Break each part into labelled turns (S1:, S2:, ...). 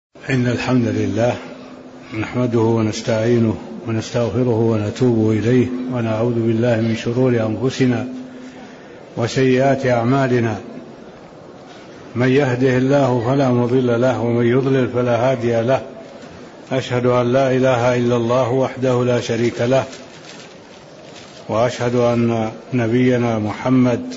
S1: إن الحمد لله نحمده ونستعينه ونستغفره ونتوب إليه ونعوذ بالله من شرور أنفسنا وسيئات أعمالنا. من يهده الله فلا مضل له ومن يضلل فلا هادي له. أشهد أن لا إله إلا الله وحده لا شريك له، وأشهد أن نبينا محمد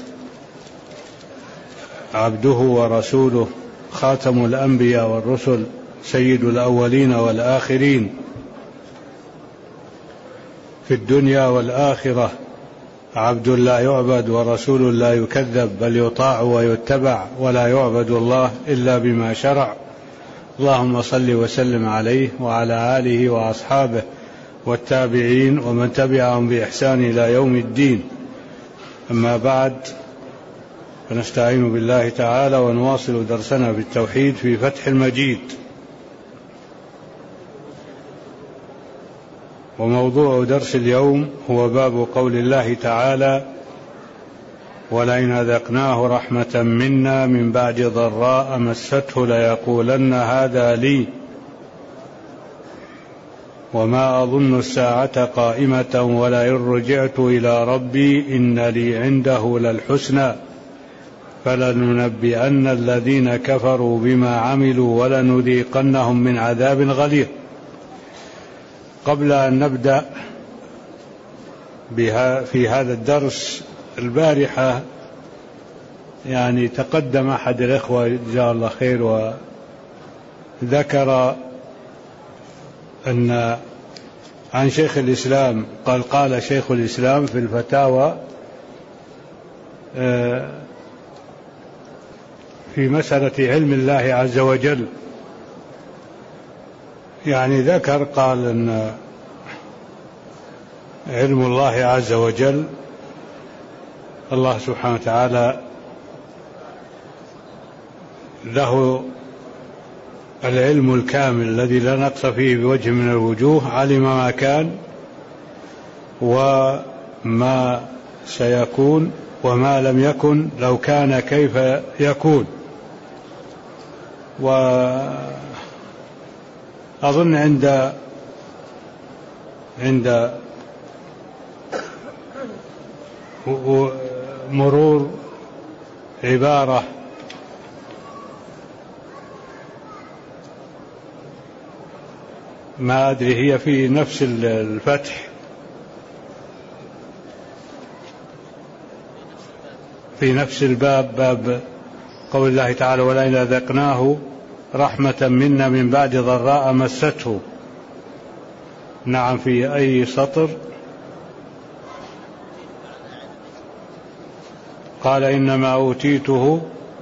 S1: عبده ورسوله خاتم الأنبياء والرسل سيد الأولين والآخرين في الدنيا والآخرة، عبد لا يعبد ورسول لا يكذب، بل يطاع ويتبع، ولا يعبد الله إلا بما شرع. اللهم صل وسلم عليه وعلى آله وأصحابه والتابعين ومن تبعهم بإحسان إلى يوم الدين. أما بعد، فنستعين بالله تعالى ونواصل درسنا بالتوحيد في فتح المجيد. وموضوع درس اليوم هو باب قول الله تعالى: ولئن أذقناه رحمة منا من بعد ضراء مسته ليقولن هذا لي وما أظن الساعة قائمة ولئن رجعت إلى ربي إن لي عنده للحسنى فلننبئن الذين كفروا بما عملوا ولنذيقنهم من عذاب غليظ. قبل أن نبدأ في هذا الدرس، البارحة تقدم أحد الإخوة جزاه الله خير وذكر أن عن شيخ الإسلام قال شيخ الإسلام في الفتاوى في مسألة علم الله عز وجل، ذكر قال أن علم الله عز وجل الله سبحانه وتعالى له العلم الكامل الذي لا نقص فيه بوجه من الوجوه، علم ما كان وما سيكون وما لم يكن لو كان كيف يكون. وأظن عند مرور عبارة ما أدري هي في نفس الفتح، في نفس الباب، باب قول الله تعالى: ولئن أذقناه رحمة منا من بعد ضراء مسته. نعم، في أي سطر؟ قال إنما أوتيته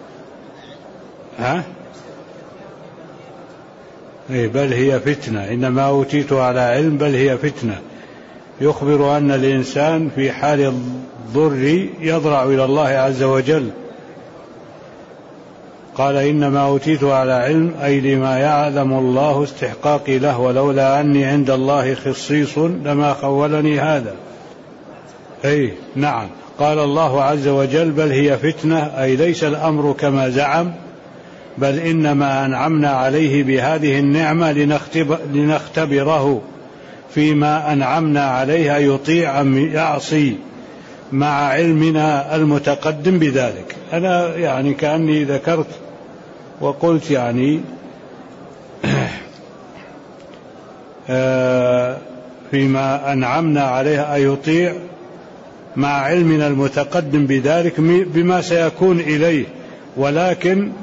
S1: بل هي فتنة، إنما أوتيته على علم بل هي فتنة. يخبر أن الإنسان في حال الضر يضرع إلى الله عز وجل. قال إنما أوتيته على علم أي لما يعلم الله استحقاقي له، ولولا أني عند الله خصيص لما خولني هذا. نعم. قال الله عز وجل: بل هي فتنة، أي ليس الأمر كما زعم، بل إنما أنعمنا عليه بهذه النعمة لنختبره فيما أنعمنا عليها يطيع أم يعصي، مع علمنا المتقدم بذلك. أنا كأني ذكرت وقلت فيما أنعمنا عليها يطيع مع علمنا المتقدم بذلك بما سيكون إليه، ولكن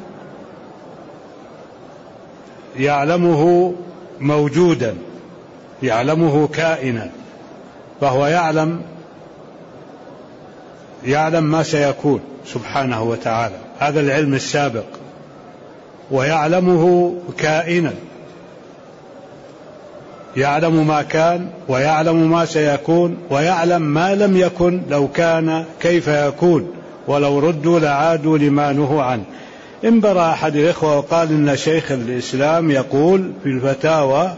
S1: يعلمه موجودا، يعلمه كائنا، فهو يعلم ما سيكون سبحانه وتعالى، هذا العلم السابق، ويعلمه كائنا، يعلم ما كان ويعلم ما سيكون ويعلم ما لم يكن لو كان كيف يكون، ولو ردوا لعادوا لما نهوا عنه. انبرى أحد الإخوة وقال إن شيخ الإسلام يقول في الفتاوى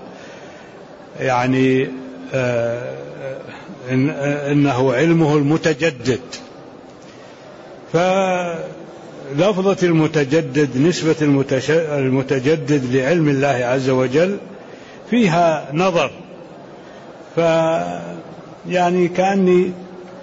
S1: إنه علمه المتجدد، لفظة المتجدد نسبة المتجدد لعلم الله عز وجل فيها نظر، يعني كأني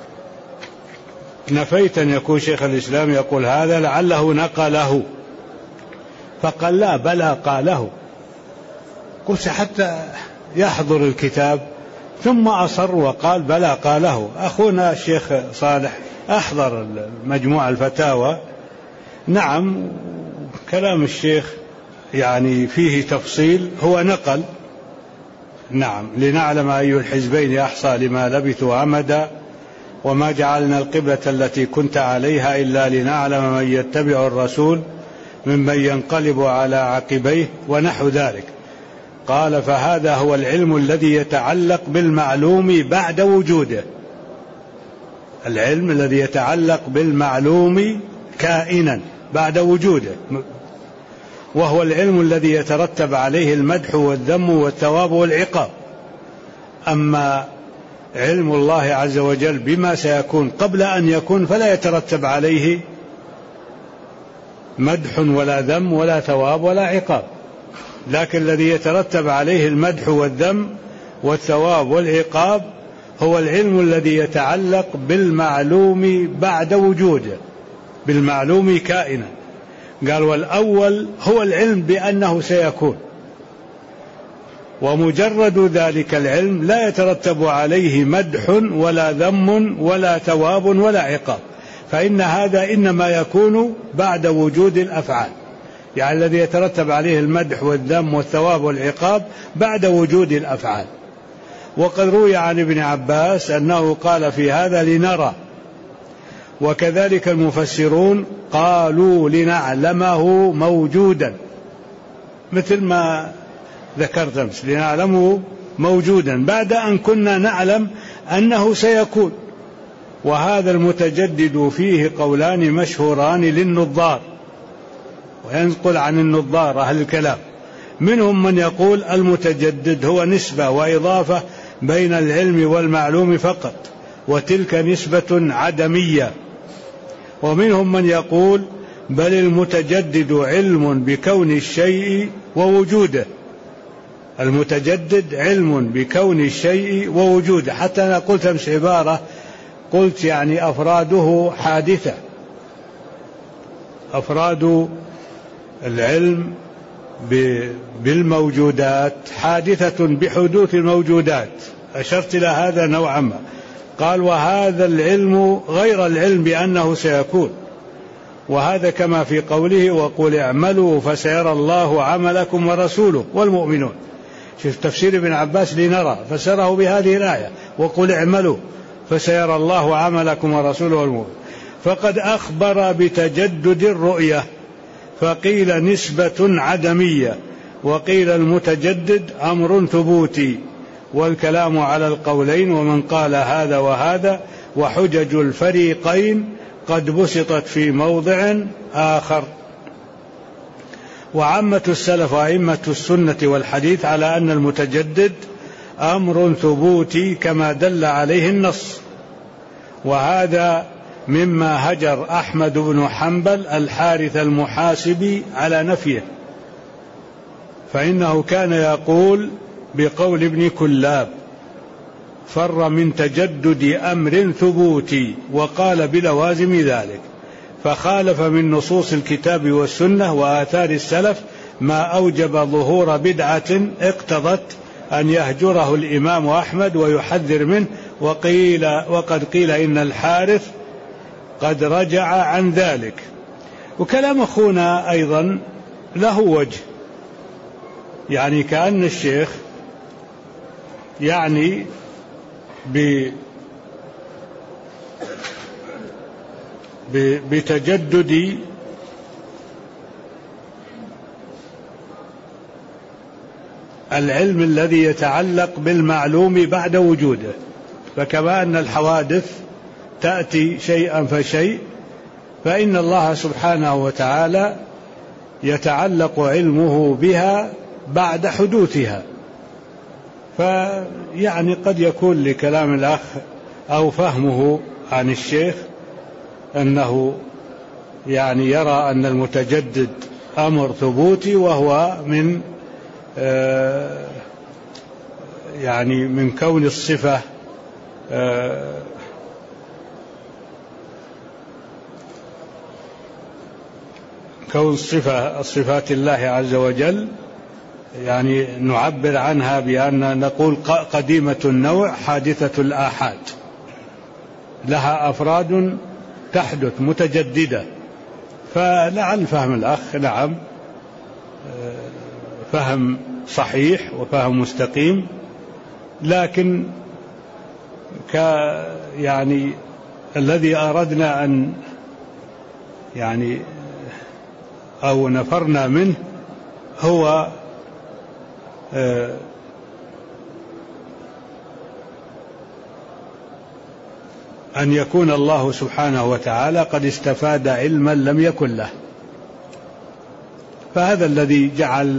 S1: نفيت أن يكون شيخ الإسلام يقول هذا لعله نقله، فقال لا بلى قاله. قلت حتى يحضر الكتاب، ثم أصر وقال بلى قاله. أخونا الشيخ صالح أحضر مجموع الفتاوى، نعم كلام الشيخ يعني فيه تفصيل، هو نقل، نعم، لنعلم أي الحزبين أحصى لما لبثوا أمدا وما جعلنا القبلة التي كنت عليها إلا لنعلم من يتبع الرسول ممن ينقلب على عقبيه ونحو ذلك. قال فهذا هو العلم الذي يتعلق بالمعلوم بعد وجوده، العلم الذي يتعلق بالمعلوم كائنا بعد وجوده، وهو العلم الذي يترتب عليه المدح والذم والثواب والعقاب. أما علم الله عز وجل بما سيكون قبل أن يكون فلا يترتب عليه مدح ولا ذم ولا ثواب ولا عقاب، لكن الذي يترتب عليه المدح والذم والثواب والعقاب هو العلم الذي يتعلق بالمعلوم بعد وجوده، بالمعلوم كائنا. قال والأول هو العلم بأنه سيكون، ومجرد ذلك العلم لا يترتب عليه مدح ولا ذم ولا ثواب ولا عقاب، فإن هذا إنما يكون بعد وجود الأفعال، يعني الذي يترتب عليه المدح والذم والثواب والعقاب بعد وجود الأفعال. وقد روي عن ابن عباس أنه قال في هذا لنرى، وكذلك المفسرون قالوا لنعلمه موجودا، مثل ما ذكرت أمس، لنعلمه موجودا بعد أن كنا نعلم أنه سيكون. وهذا المتجدد فيه قولان مشهوران للنظار، وينقل عن النظار أهل الكلام، منهم من يقول المتجدد هو نسبة وإضافة بين العلم والمعلوم فقط، وتلك نسبة عدمية. ومنهم من يقول بل المتجدد علم بكون الشيء ووجوده، المتجدد علم بكون الشيء ووجوده. حتى أنا قلت أمس عبارة، قلت يعني أفراده حادثة، أفراد العلم بالموجودات حادثة بحدوث الموجودات، أشرت إلى هذا نوعا ما. قال وهذا العلم غير العلم بأنه سيكون، وهذا كما في قوله وقل اعملوا فسيرى الله عملكم ورسوله والمؤمنون. شوف تفسير ابن عباس لنرى فسره بهذه الآية وقل اعملوا فسيرى الله عملكم ورسوله والمؤمنون، فقد أخبر بتجدد الرؤية، فقيل نسبة عدمية، وقيل المتجدد أمر ثبوتي، والكلام على القولين ومن قال هذا وهذا، وحجج الفريقين قد بسطت في موضع آخر. وعامة السلف وأئمة السنة والحديث على أن المتجدد أمر ثبوتي كما دل عليه النص، وهذا مما هجر أحمد بن حنبل الحارث المحاسبي على نفيه، فإنه كان يقول بقول ابن كلاب فر من تجدد أمر ثبوتي، وقال بلوازم ذلك، فخالف من نصوص الكتاب والسنة وآثار السلف ما أوجب ظهور بدعة اقتضت أن يهجره الإمام أحمد ويحذر منه، وقد قيل إن الحارث قد رجع عن ذلك. وكلام أخونا أيضا له وجه، يعني كأن الشيخ يعني بتجدد العلم الذي يتعلق بالمعلوم بعد وجوده، فكما أن الحوادث تأتي شيئا فشيء، فإن الله سبحانه وتعالى يتعلق علمه بها بعد حدوثها. فيعني قد يكون لكلام الأخ أو فهمه عن الشيخ أنه يعني يرى أن المتجدد أمر ثبوتي، وهو من يعني من كون الصفة كون صفات الله عز وجل، يعني نعبر عنها بأن نقول قديمة النوع حادثة الآحاد، لها أفراد تحدث متجددة. فلعل فهم الأخ نعم فهم صحيح وفهم مستقيم، لكن يعني الذي أردنا أن يعني أو نفرنا منه هو أن يكون الله سبحانه وتعالى قد استفاد علما لم يكن له. فهذا الذي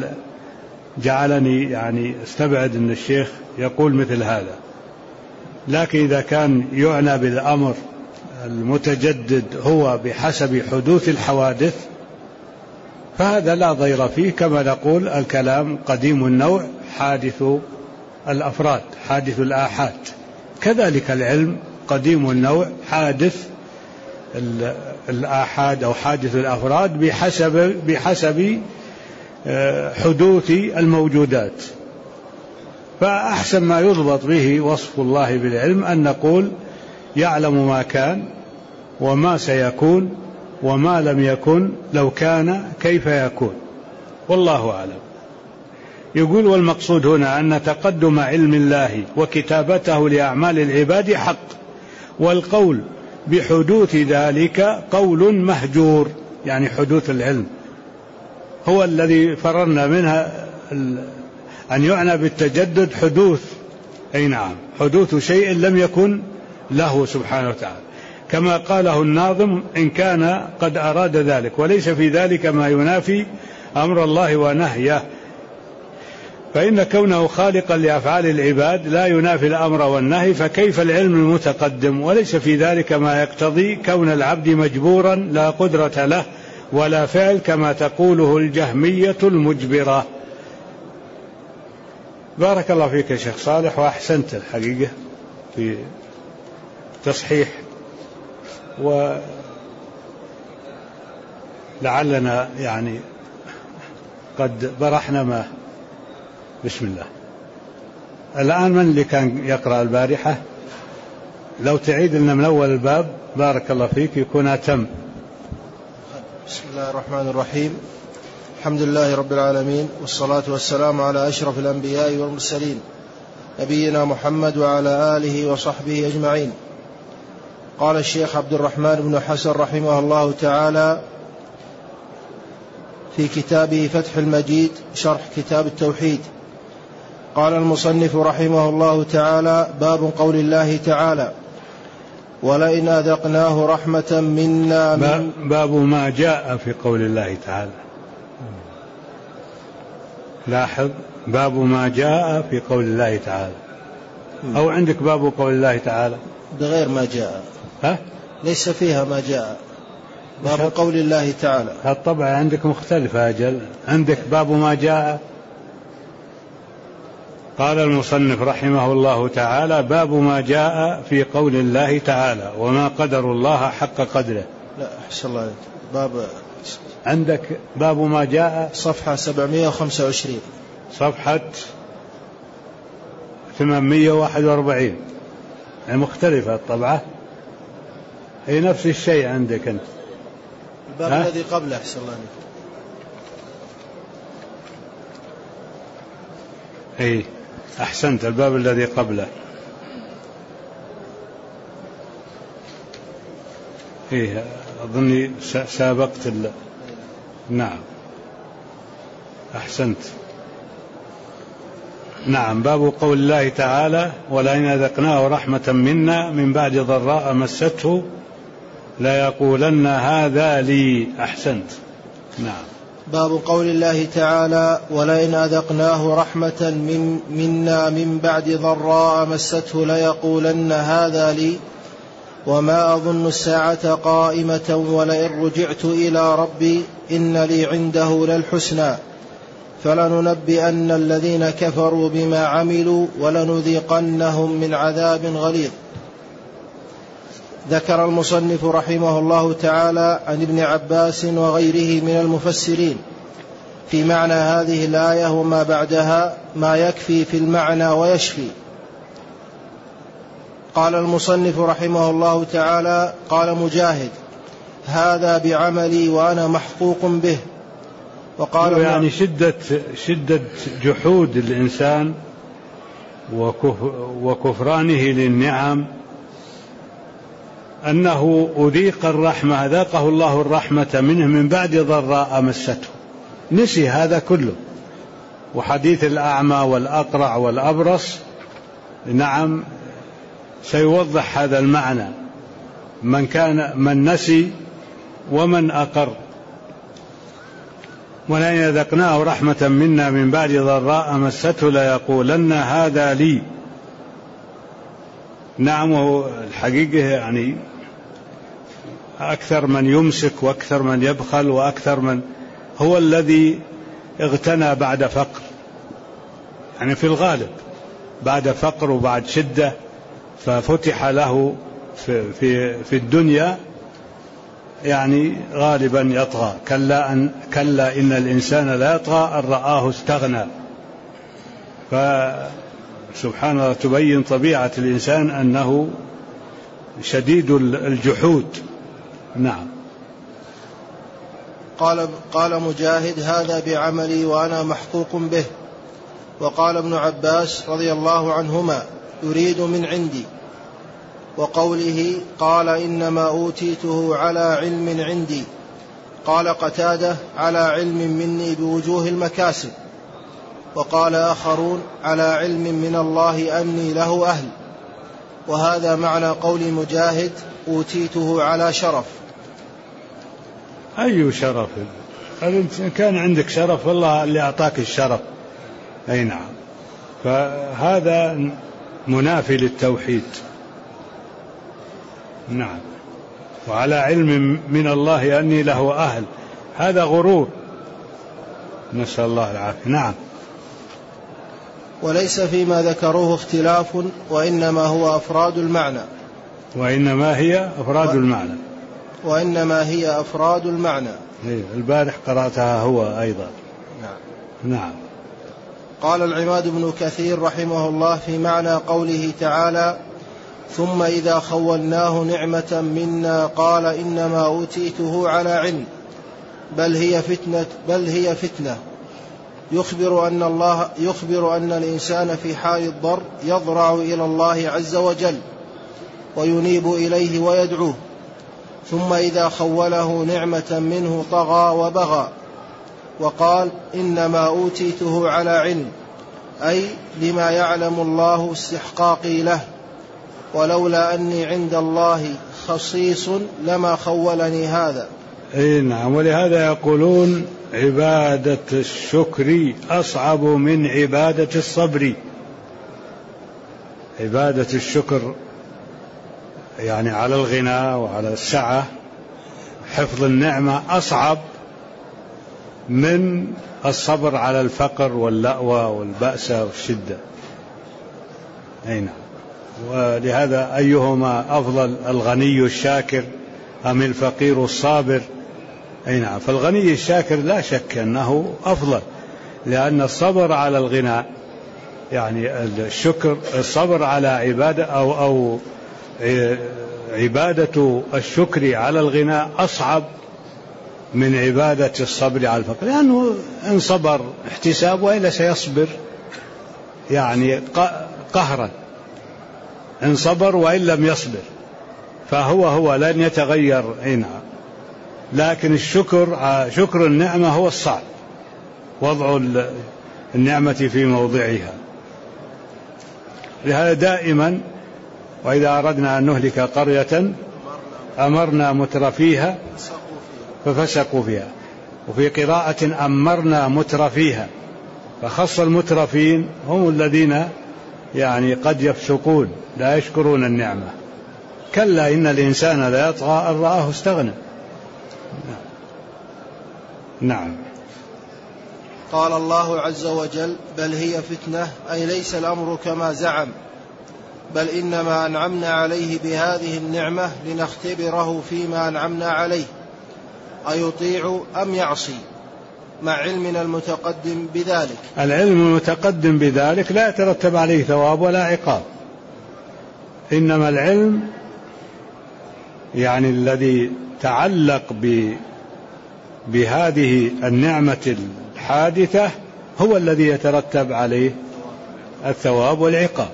S1: جعلني يعني استبعد أن الشيخ يقول مثل هذا. لكن إذا كان يعنى بالأمر المتجدد هو بحسب حدوث الحوادث فهذا لا ضير فيه، كما نقول الكلام قديم النوع حادث الأفراد حادث الآحاد، كذلك العلم قديم النوع حادث الآحاد أو حادث الأفراد بحسب حدوث الموجودات. فأحسن ما يضبط به وصف الله بالعلم أن نقول يعلم ما كان وما سيكون وما لم يكن لو كان كيف يكون، والله أعلم. يقول والمقصود هنا أن تقدم علم الله وكتابته لأعمال العباد حق، والقول بحدوث ذلك قول مهجور، يعني حدوث العلم هو الذي فررنا منها أن يعنى بالتجدد حدوث، أي نعم حدوث شيء لم يكن له سبحانه وتعالى، كما قاله الناظم إن كان قد أراد ذلك، وليس في ذلك ما ينافي أمر الله ونهيه، فإن كونه خالقا لأفعال العباد لا ينافي الأمر والنهي، فكيف العلم المتقدم؟ وليس في ذلك ما يقتضي كون العبد مجبورا لا قدرة له ولا فعل كما تقوله الجهمية المجبرة. بارك الله فيك يا شيخ صالح، وأحسنت الحقيقة في تصحيح، ولعلنا يعني قد برحنا ما. بسم الله. الآن من اللي كان يقرأ البارحة؟ لو تعيد لنا من أول الباب بارك الله فيك يكون أتم.
S2: بسم الله الرحمن الرحيم. الحمد لله رب العالمين، والصلاة والسلام على أشرف الأنبياء والمرسلين نبينا محمد وعلى آله وصحبه أجمعين. قال الشيخ عبد الرحمن بن حسن رحمه الله تعالى في كتابه فتح المجيد شرح كتاب التوحيد، قال المصنف رحمه الله تعالى: باب قول الله تعالى: ولئن أذقناه رحمة منا
S1: باب ما جاء في قول الله تعالى. لاحظ باب ما جاء في قول الله تعالى، أو عندك باب قول الله تعالى
S2: بغير ما جاء، ليس فيها ما جاء، باب قول الله تعالى.
S1: الطبع عندك مختلفة أجل، عندك باب ما جاء. قال المصنف رحمه الله تعالى: باب ما جاء في قول الله تعالى وما قدر الله حق قدره.
S2: لا أحسن الله، باب
S1: عندك باب ما جاء
S2: صفحة 725
S1: صفحة 841، يعني مختلفة الطبعة، هي نفس الشيء عندك أنت.
S2: الباب الذي قبله أحسن الله.
S1: أي أحسنت، الباب الذي قبله. إيه أظني سابقت نعم أحسنت. نعم، باب قول الله تعالى: ولئن أذقناه رحمة منا من بعد ضراء مسته ليقولن هذا لي. أحسنت. نعم.
S2: باب قول الله تعالى: ولئن أذقناه رحمة منا من بعد ضراء مسته ليقولن هذا لي. وما أظن الساعة قائمة ولئن رجعت إلى ربي إن لي عنده للحسنى فلننبئن الذين كفروا بما عملوا ولنذيقنهم من عذاب غليظ. ذكر المصنف رحمه الله تعالى عن ابن عباس وغيره من المفسرين في معنى هذه الآية وما بعدها ما يكفي في المعنى ويشفي. قال المصنف رحمه الله تعالى: قال مجاهد: هذا بعملي وأنا محقوق به. وقال
S1: يعني شدة جحود الإنسان وكفرانه للنعم أنه أذيق الرحمة، ذاقه الله الرحمة منه من بعد ضراء مسته، نسي هذا كله. وحديث الأعمى والأقرع والأبرص نعم سيوضح هذا المعنى، من نسي ومن أقر. ولئن أذقناه رحمة منا من بعد ضراء مسته ليقولن هذا لي. نعم الحقيقة يعني أكثر من يمسك وأكثر من يبخل وأكثر من هو الذي اغتنى بعد فقر، يعني في الغالب بعد فقر وبعد شدة ففتح له في الدنيا يعني غالبا يطغى. كلا إن الإنسان لا يطغى أن رآه استغنى. فسبحان الله تبين طبيعة الإنسان أنه شديد الجحود. نعم.
S2: قال مجاهد: هذا بعملي وأنا محقوق به. وقال ابن عباس رضي الله عنهما: يريد من عندي. وقوله قال إنما أوتيته على علم عندي. قال قتادة: على علم مني بوجوه المكاسب. وقال آخرون: على علم من الله أني له أهل. وهذا معنى قول مجاهد: أوتيته على شرف.
S1: أي شرف؟ إن كان عندك شرف والله اللي أعطاك الشرف. أي نعم. فهذا منافي للتوحيد. نعم. وعلى علم من الله أني له أهل، هذا غرور، نسأل الله العافية. نعم.
S2: وليس فيما ذكروه اختلاف، وإنما هو أفراد المعنى.
S1: وإنما هي أفراد المعنى.
S2: وإنما هي أفراد المعنى.
S1: البارح قرأتها هو أيضا.
S2: نعم.
S1: نعم.
S2: قال العماد بن كثير رحمه الله في معنى قوله تعالى: ثم إذا خولناه نعمة منا قال إنما أوتيته على علم بل هي فتنة يخبر أن الإنسان في حال الضر يضرع إلى الله عز وجل وينيب إليه ويدعوه. ثم إذا خوله نعمة منه طغى وبغى وقال إنما أوتيته على علم، أي لما يعلم الله استحقاقي له، ولولا أني عند الله خصيص لما خولني هذا.
S1: أي نعم. ولهذا يقولون عبادة الشكر أصعب من عبادة الصبر. عبادة الشكر يعني على الغنى وعلى السعة، حفظ النعمة أصعب من الصبر على الفقر واللأوى والبأس والشدة. أي نعم. ولهذا أيهما أفضل، الغني الشاكر أم الفقير الصابر؟ أي نعم. فالغني الشاكر لا شك أنه أفضل، لأن الصبر على الغنى يعني الشكر، الصبر على عبادة أو عبادة الشكر على الغنى أصعب من عبادة الصبر على الفقر، لأنه إن صبر احتساب وإلا سيصبر يعني قهرا، إن صبر وإن لم يصبر فهو لن يتغير. نعم. لكن شكر النعمة هو الصعب، وضع النعمة في موضعها. لهذا دائما وإذا أردنا أن نهلك قرية أمرنا مترفيها ففسقوا فيها، وفي قراءة أمرنا مترفيها، فخص المترفين هم الذين يعني قد يفسقون لا يشكرون النعمة. كلا إن الإنسان لا يطغى أن رآه استغنى. نعم.
S2: قال الله عز وجل: بل هي فتنة، أي ليس الأمر كما زعم، بل إنما أنعمنا عليه بهذه النعمة لنختبره فيما أنعمنا عليه أيطيع أم يعصي، مع علمنا المتقدم بذلك.
S1: العلم المتقدم بذلك لا يترتب عليه ثواب ولا عقاب، إنما العلم يعني الذي تعلق بهذه النعمة الحادثة هو الذي يترتب عليه الثواب والعقاب.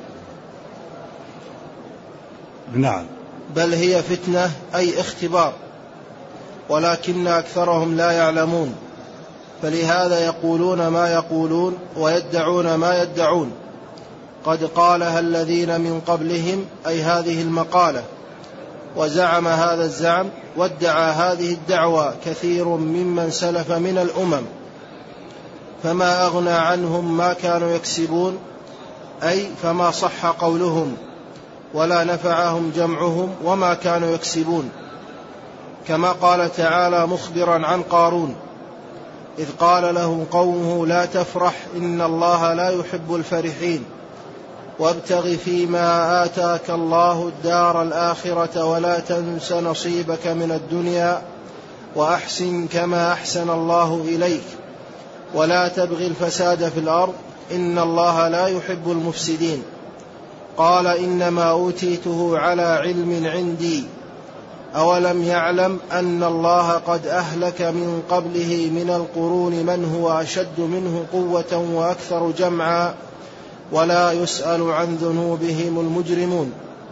S1: نعم.
S2: بل هي فتنة، أي اختبار، ولكن أكثرهم لا يعلمون، فلهذا يقولون ما يقولون ويدعون ما يدعون. قد قالها الذين من قبلهم، أي هذه المقالة، وزعم هذا الزعم وادعى هذه الدعوة كثير ممن سلف من الأمم، فما أغنى عنهم ما كانوا يكسبون، أي فما صح قولهم ولا نفعهم جمعهم وما كانوا يكسبون. كما قال تعالى مخبرا عن قارون: إذ قال له قومه لا تفرح إن الله لا يحب الفرحين، وابتغ فيما آتاك الله الدار الآخرة ولا تنس نصيبك من الدنيا وأحسن كما أحسن الله إليك ولا تبغ الفساد في الأرض إن الله لا يحب المفسدين. قال إنما أوتيته على علم عندي أولم يعلم أن الله قد أهلك من قبله من القرون من هو أشد منه قوة وأكثر جمعا ولا يسأل عن ذنوبهم المجرمون.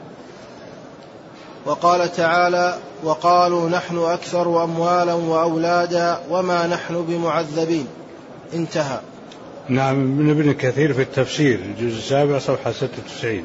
S2: وقال تعالى: وقالوا نحن أكثر أموالا وأولادا وما نحن بمعذبين. انتهى.
S1: نعم. من ابن كثير في التفسير الجزء 7 صفحة 96.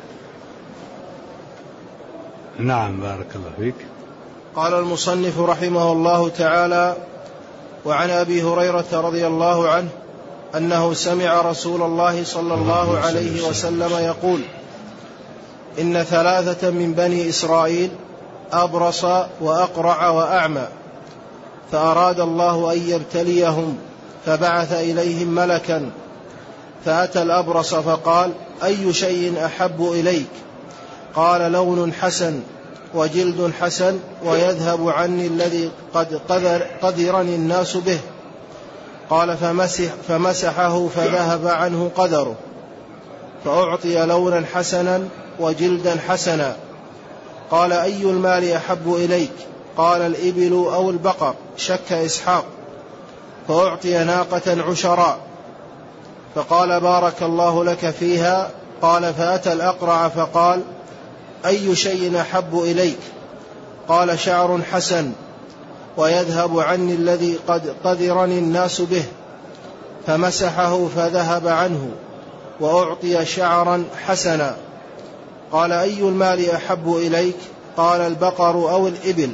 S1: نعم. بارك الله فيك.
S2: قال المصنف رحمه الله تعالى: وعن أبي هريرة رضي الله عنه أنه سمع رسول الله صلى الله عليه وسلم يقول: إن 3 من بني إسرائيل أبرص وأقرع وأعمى، فأراد الله أن يبتليهم فبعث إليهم ملكا، فأتى الأبرص فقال: أي شيء أحب إليك؟ قال: لون حسن وجلد حسن ويذهب عني الذي قد قذرني الناس به. قال: فمسحه فذهب عنه قذره، فأعطي لونا حسنا وجلدا حسنا. قال: أي المال أحب إليك؟ قال: الإبل أو البقر، شك إسحاق. فأعطي ناقة عشراء، فقال: بارك الله لك فيها. قال: فأتى الأقرع فقال: أي شيء أحب إليك؟ قال: شعر حسن ويذهب عني الذي قد قذرني الناس به. فمسحه فذهب عنه وأعطي شعرا حسنا. قال: أي المال أحب إليك؟ قال: البقر أو الإبل.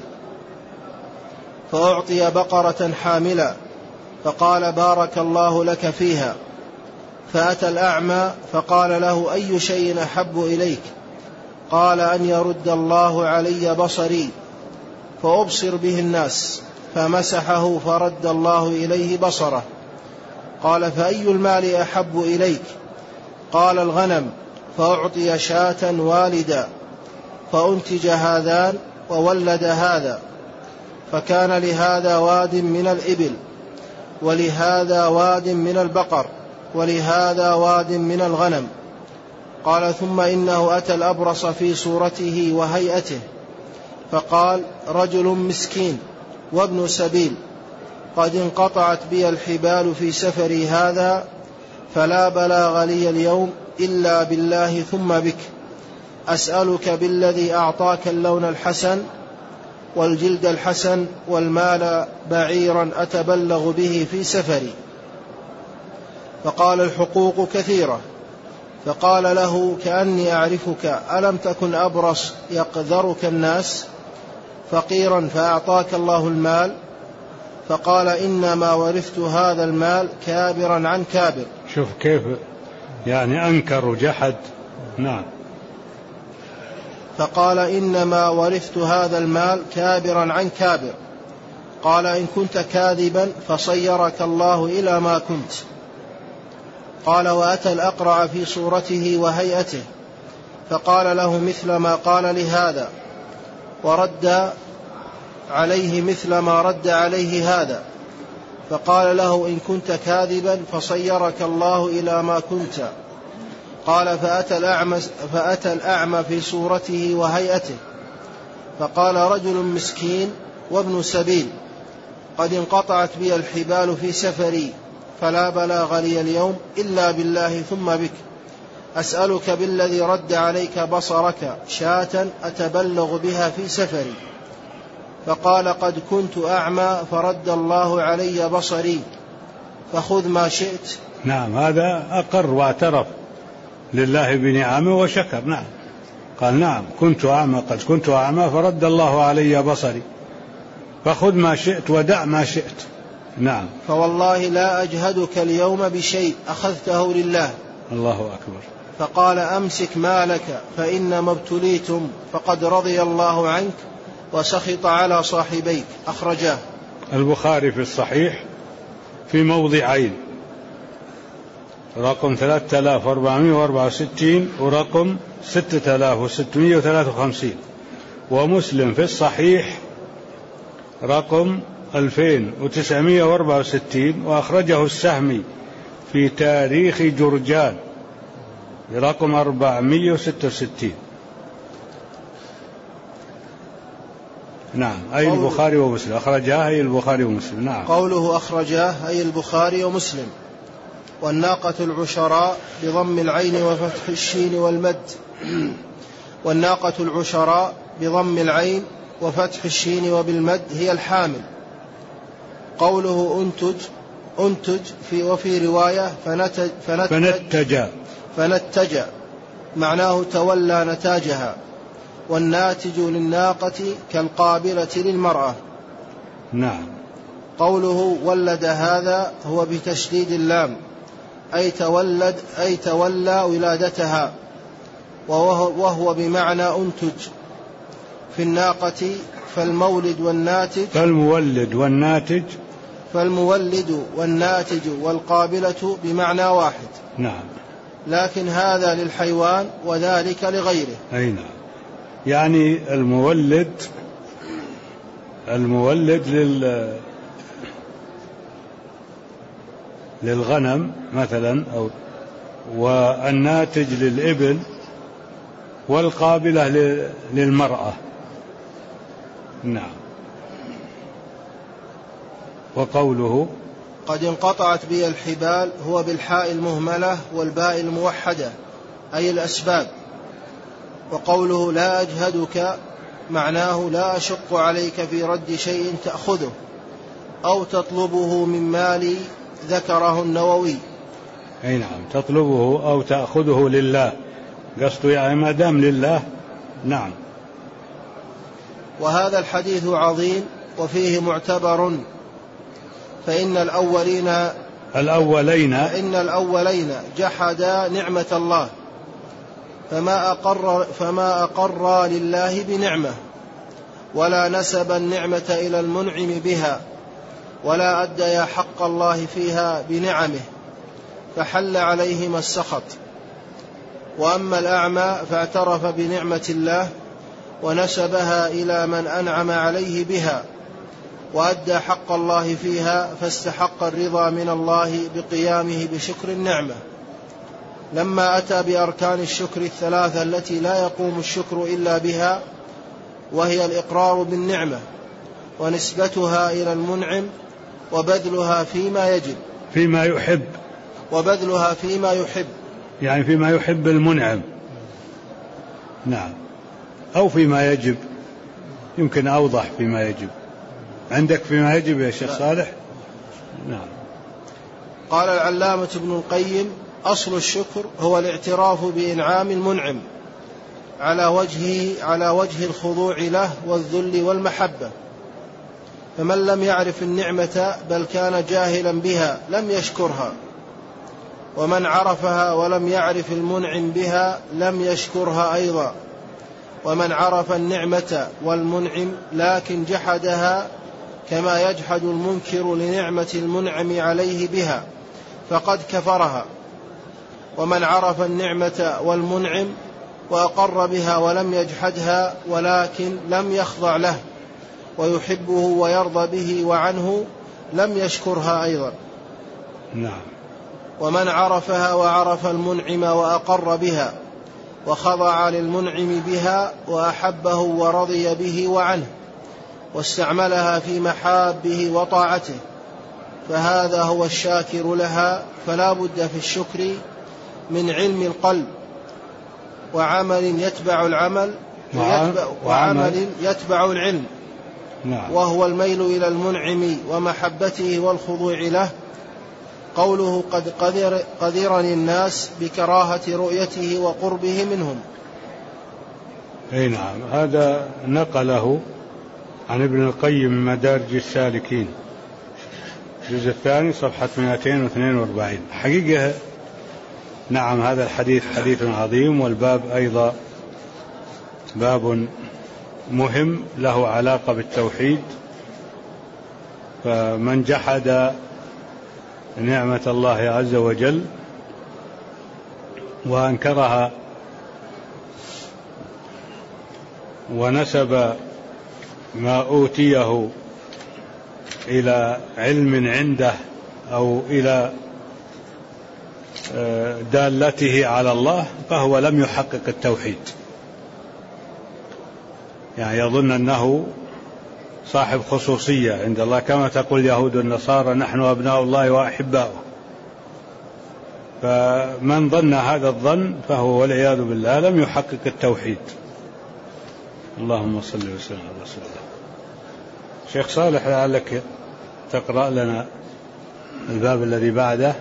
S2: فأعطي بقرة حاملا، فقال: بارك الله لك فيها. فأتى الأعمى فقال له: أي شيء أحب إليك؟ قال: أن يرد الله علي بصري فأبصر به الناس. فمسحه فرد الله إليه بصره. قال: فأي المال أحب إليك؟ قال: الغنم. فأعطي شاة والدا، فأنتج هذان وولد هذا، فكان لهذا واد من الإبل ولهذا واد من البقر ولهذا واد من الغنم. قال: ثم إنه أتى الأبرص في صورته وهيئته فقال: رجل مسكين وابن سبيل، قد انقطعت بي الحبال في سفري هذا، فلا بلاغ لي اليوم إلا بالله ثم بك، أسألك بالذي أعطاك اللون الحسن والجلد الحسن والمال بعيرا أتبلغ به في سفري. فقال: الحقوق كثيرة. فقال له: كأني أعرفك، ألم تكن أبرص يقذرك الناس فقيرا فأعطاك الله المال؟ فقال: إنما ورثت هذا المال كابرا عن كابر.
S1: شوف كيف يعني أنكر وجحد. نعم.
S2: فقال: إنما ورثت هذا المال كابرا عن كابر. قال: إن كنت كاذبا فصيرك الله إلى ما كنت. قال: وأتى الأقرع في صورته وهيئته فقال له مثل ما قال لهذا، ورد عليه مثل ما رد عليه هذا، فقال له: إن كنت كاذبا فصيرك الله إلى ما كنت. قال: فأتى الأعمى في صورته وهيئته فقال: رجل مسكين وابن سبيل، قد انقطعت بي الحبال في سفري، فلا بلاغ لي اليوم إلا بالله ثم بك، أسألك بالذي رد عليك بصرك شاة أتبلغ بها في سفري. فقال: قد كنت أعمى فرد الله علي بصري، فخذ ما شئت.
S1: نعم، هذا أقر واعترف لله بنعمه وشكر. نعم، قال: نعم كنت أعمى، قد كنت أعمى فرد الله علي بصري، فخذ ما شئت ودع ما شئت. نعم.
S2: فوالله لا أجهدك اليوم بشيء أخذته لله.
S1: الله أكبر.
S2: فقال: أمسك مالك فإنما ابتليتم، فقد رضي الله عنك وسخط على صاحبيك. أخرجاه
S1: البخاري في الصحيح في موضعين، رقم 3464 ورقم 6653، ومسلم في الصحيح رقم 2964، وأخرجه السهمي في تاريخ جرجان برقم 466. نعم، أي البخاري ومسلم أخرجاه، أي البخاري ومسلم. نعم.
S2: قوله أخرجاه أي البخاري ومسلم. والناقة العشراء بضم العين وفتح الشين والمد. والناقة العشراء بضم العين وفتح الشين وبالمد هي الحامل. قوله أنتج وفي رواية فنتج معناه تولى نتاجها. والناتج للناقة كالقابلة للمرأة.
S1: نعم.
S2: قوله ولد هذا هو بتشديد اللام، أي تولى ولادتها، وهو بمعنى أنتج. في الناقة فالمولد والناتج والقابلة بمعنى واحد.
S1: نعم.
S2: لكن هذا للحيوان وذلك لغيره.
S1: أي نعم. يعني المولد للغنم مثلا، والناتج للإبل، والقابلة للمرأة. نعم. وقوله
S2: قد انقطعت بي الحبال هو بالحاء المهملة والباء الموحدة أي الأسباب. وقوله لا أجهدك معناه لا أشق عليك في رد شيء تأخذه أو تطلبه من مالي، ذكره النووي.
S1: أي نعم، تطلبه أو تأخذه لله، قصده يعني ما دام لله. نعم.
S2: وهذا الحديث عظيم وفيه معتبر، فإن الأولين جحدا نعمة الله، فما أقر لله بنعمة، ولا نسب النعمة إلى المنعم بها، ولا أدى حق الله فيها بنعمه، فحل عليهما السخط. وأما الأعمى فاعترف بنعمة الله ونسبها إلى من أنعم عليه بها، وأدى حق الله فيها، فاستحق الرضا من الله بقيامه بشكر النعمة. لما أتى بأركان الشكر الثلاثة التي لا يقوم الشكر إلا بها، وهي الإقرار بالنعمة ونسبتها إلى المنعم وبذلها فيما يحب،
S1: يعني فيما يحب المنعم. نعم. أو فيما يجب، يمكن أوضح فيما يجب. عندك فيما يجب يا شيخ صالح؟ نعم.
S2: قال العلامة ابن القيم: أصل الشكر هو الاعتراف بإنعام المنعم على وجه الخضوع له والذل والمحبة. فمن لم يعرف النعمة بل كان جاهلا بها لم يشكرها، ومن عرفها ولم يعرف المنعم بها لم يشكرها أيضا. ومن عرف النعمة والمنعم لكن جحدها كما يجحد المنكر لنعمة المنعم عليه بها فقد كفرها. ومن عرف النعمة والمنعم وأقر بها ولم يجحدها ولكن لم يخضع له ويحبه ويرضى به وعنه لم يشكرها أيضا.
S1: نعم.
S2: ومن عرفها وعرف المنعم وأقر بها وخضع للمنعم بها وأحبه ورضي به وعنه واستعملها في محابه وطاعته فهذا هو الشاكر لها. فلا بد في الشكر من علم القلب وعمل يتبع العمل وعمل يتبع العلم.
S1: نعم.
S2: وهو الميل إلى المنعم ومحبته والخضوع له. قوله قد قدرني الناس بكراهة رؤيته وقربه منهم.
S1: أي نعم. هذا نقله عن ابن القيم من مدارج السالكين الجزء الثاني صفحة 242. حقيقة نعم هذا الحديث حديث عظيم، والباب أيضا باب مهم له علاقة بالتوحيد. فمن جحد نعمة الله عز وجل وأنكرها ونسب ما أوتيه إلى علم عنده أو إلى دالته على الله فهو لم يحقق التوحيد، يعني يظن أنه صاحب خصوصية عند الله كما تقول اليهود والنصارى نحن أبناء الله وأحباؤه. فمن ظن هذا الظن فهو والعياذ بالله لم يحقق التوحيد. اللهم صل وسلم على رسول الله. شيخ صالح لعلك تقرأ لنا الباب الذي بعده.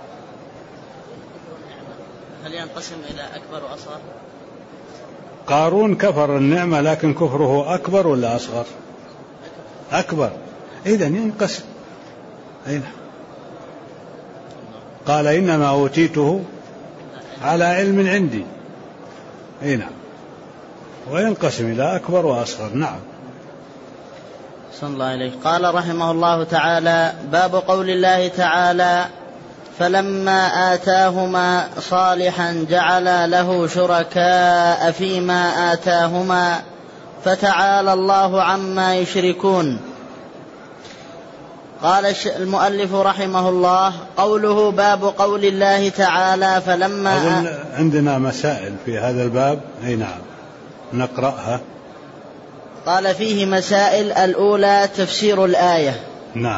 S3: هل ينقسم إلى أكبر وأصغر؟
S1: قارون كفر النعمة لكن كفره أكبر ولا أصغر؟ أكبر. إذن ينقسم. أين قال إنما أوتيته على علم عندي. أي نعم. وينقسم إلى أكبر وأصغر. نعم.
S3: صلى الله عليه. قال رحمه الله تعالى: باب قول الله تعالى: فلما آتاهما صالحا جعل له شركاء فيما آتاهما فتعالى الله عما يشركون. قال المؤلف رحمه الله: قوله باب قول الله تعالى فلما
S1: عندنا مسائل في هذا الباب. أي نعم نقرأها.
S3: قال: فيه مسائل. الأولى تفسير الآية.
S1: نعم.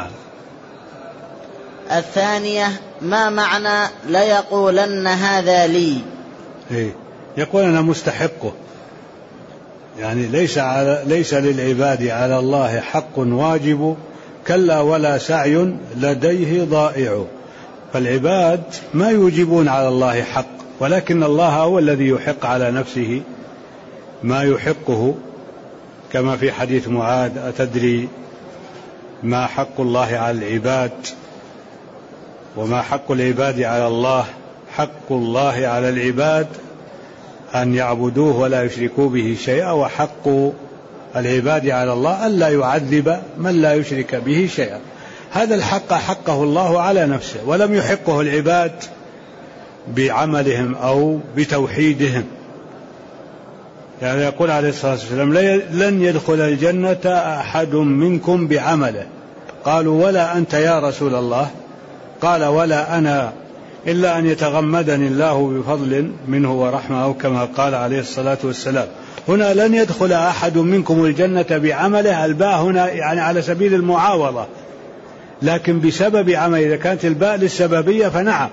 S3: الثانية ما معنى ليقولن هذا لي.
S1: يقول أنا مستحقه، يعني ليس للعباد على الله حق واجب كلا ولا سعي لديه ضائع. فالعباد ما يوجبون على الله حق، ولكن الله هو الذي يحق على نفسه ما يحقه، كما في حديث معاذ: أتدري ما حق الله على العباد وما حق العباد على الله؟ حق الله على العباد أن يعبدوه ولا يشركوا به شيئا، وحق العباد على الله أن لا يعذب من لا يشرك به شيئا. هذا الحق حقه الله على نفسه، ولم يحقه العباد بعملهم أو بتوحيدهم. يعني يقول عليه الصلاة والسلام: لن يدخل الجنة أحد منكم بعمله. قالوا: ولا أنت يا رسول الله؟ قال: ولا أنا إلا أن يتغمدني الله بفضل منه ورحمة، أو كما قال عليه الصلاة والسلام. هنا لن يدخل أحد منكم الجنة بعمله، الباء هنا يعني على سبيل المعاوضة، لكن بسبب عمل. إذا كانت الباء للسببية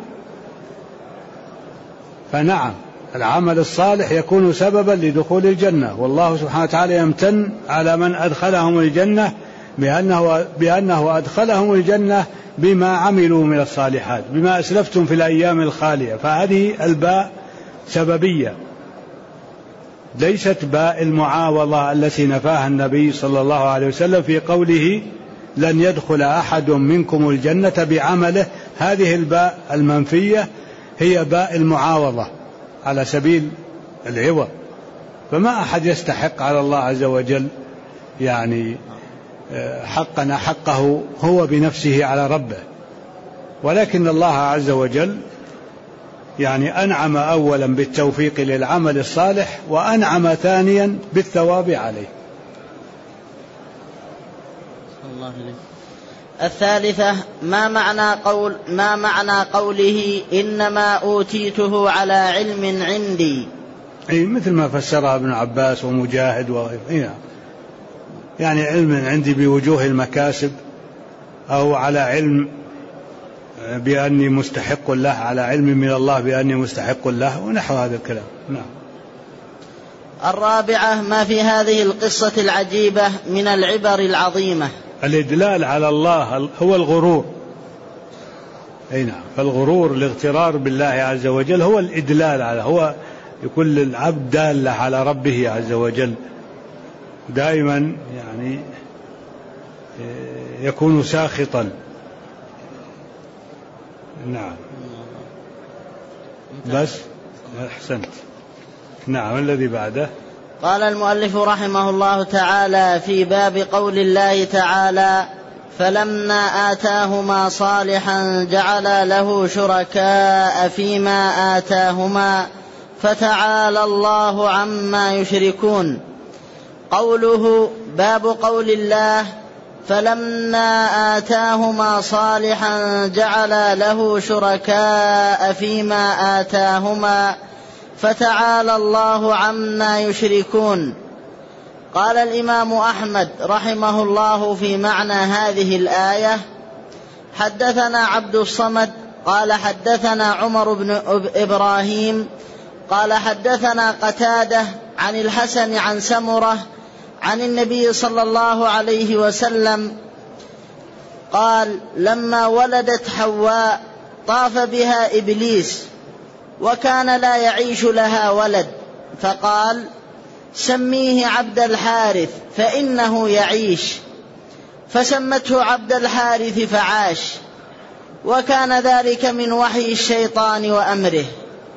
S1: فنعم العمل الصالح يكون سببا لدخول الجنة، والله سبحانه وتعالى يمتن على من أدخلهم الجنة بأنه أدخلهم الجنة بما عملوا من الصالحات، بما أسلفتم في الأيام الخالية. فهذه الباء سببية، ليست باء المعاوضة التي نفاها النبي صلى الله عليه وسلم في قوله: لن يدخل أحد منكم الجنة بعمله. هذه الباء المنفية هي باء المعاوضة على سبيل العوض. فما أحد يستحق على الله عز وجل يعني حقا حقه هو بنفسه على ربه، ولكن الله عز وجل يعني أنعم أولا بالتوفيق للعمل الصالح، وأنعم ثانيا بالثواب عليه.
S3: الله عليك. الثالثة ما معنى قوله إنما أوتيته على علم عندي؟
S1: مثل ما فسرها ابن عباس ومجاهد وغيره، يعني علم عندي بوجوه المكاسب، أو على علم بأني مستحق له، على علم من الله بأني مستحق له، ونحو هذا الكلام. نعم.
S3: الرابعة ما في هذه القصة العجيبة من العبر العظيمة.
S1: الإدلال على الله هو الغرور. أي نعم، فالغرور الاغترار بالله عز وجل هو الإدلال على، هو يكون العبد دال على ربه عز وجل دائما، يعني يكون ساخطا. نعم. بس أحسنت. نعم. الذي بعده.
S3: قال المؤلف رحمه الله تعالى في باب قول الله تعالى فلما آتاهما صالحا جعل له شركاء فيما آتاهما فتعالى الله عما يشركون. قوله باب قول الله فلما آتاهما صالحا جعل له شركاء فيما آتاهما فتعالى الله عما يشركون. قال الإمام أحمد رحمه الله في معنى هذه الآية حدثنا عبد الصمد قال حدثنا عمر بن إبراهيم قال حدثنا قتادة عن الحسن عن سمرة عن النبي صلى الله عليه وسلم قال لما ولدت حواء طاف بها إبليس وكان لا يعيش لها ولد، فقال سميه عبد الحارث فإنه يعيش، فسمته عبد الحارث فعاش، وكان ذلك من وحي الشيطان وأمره.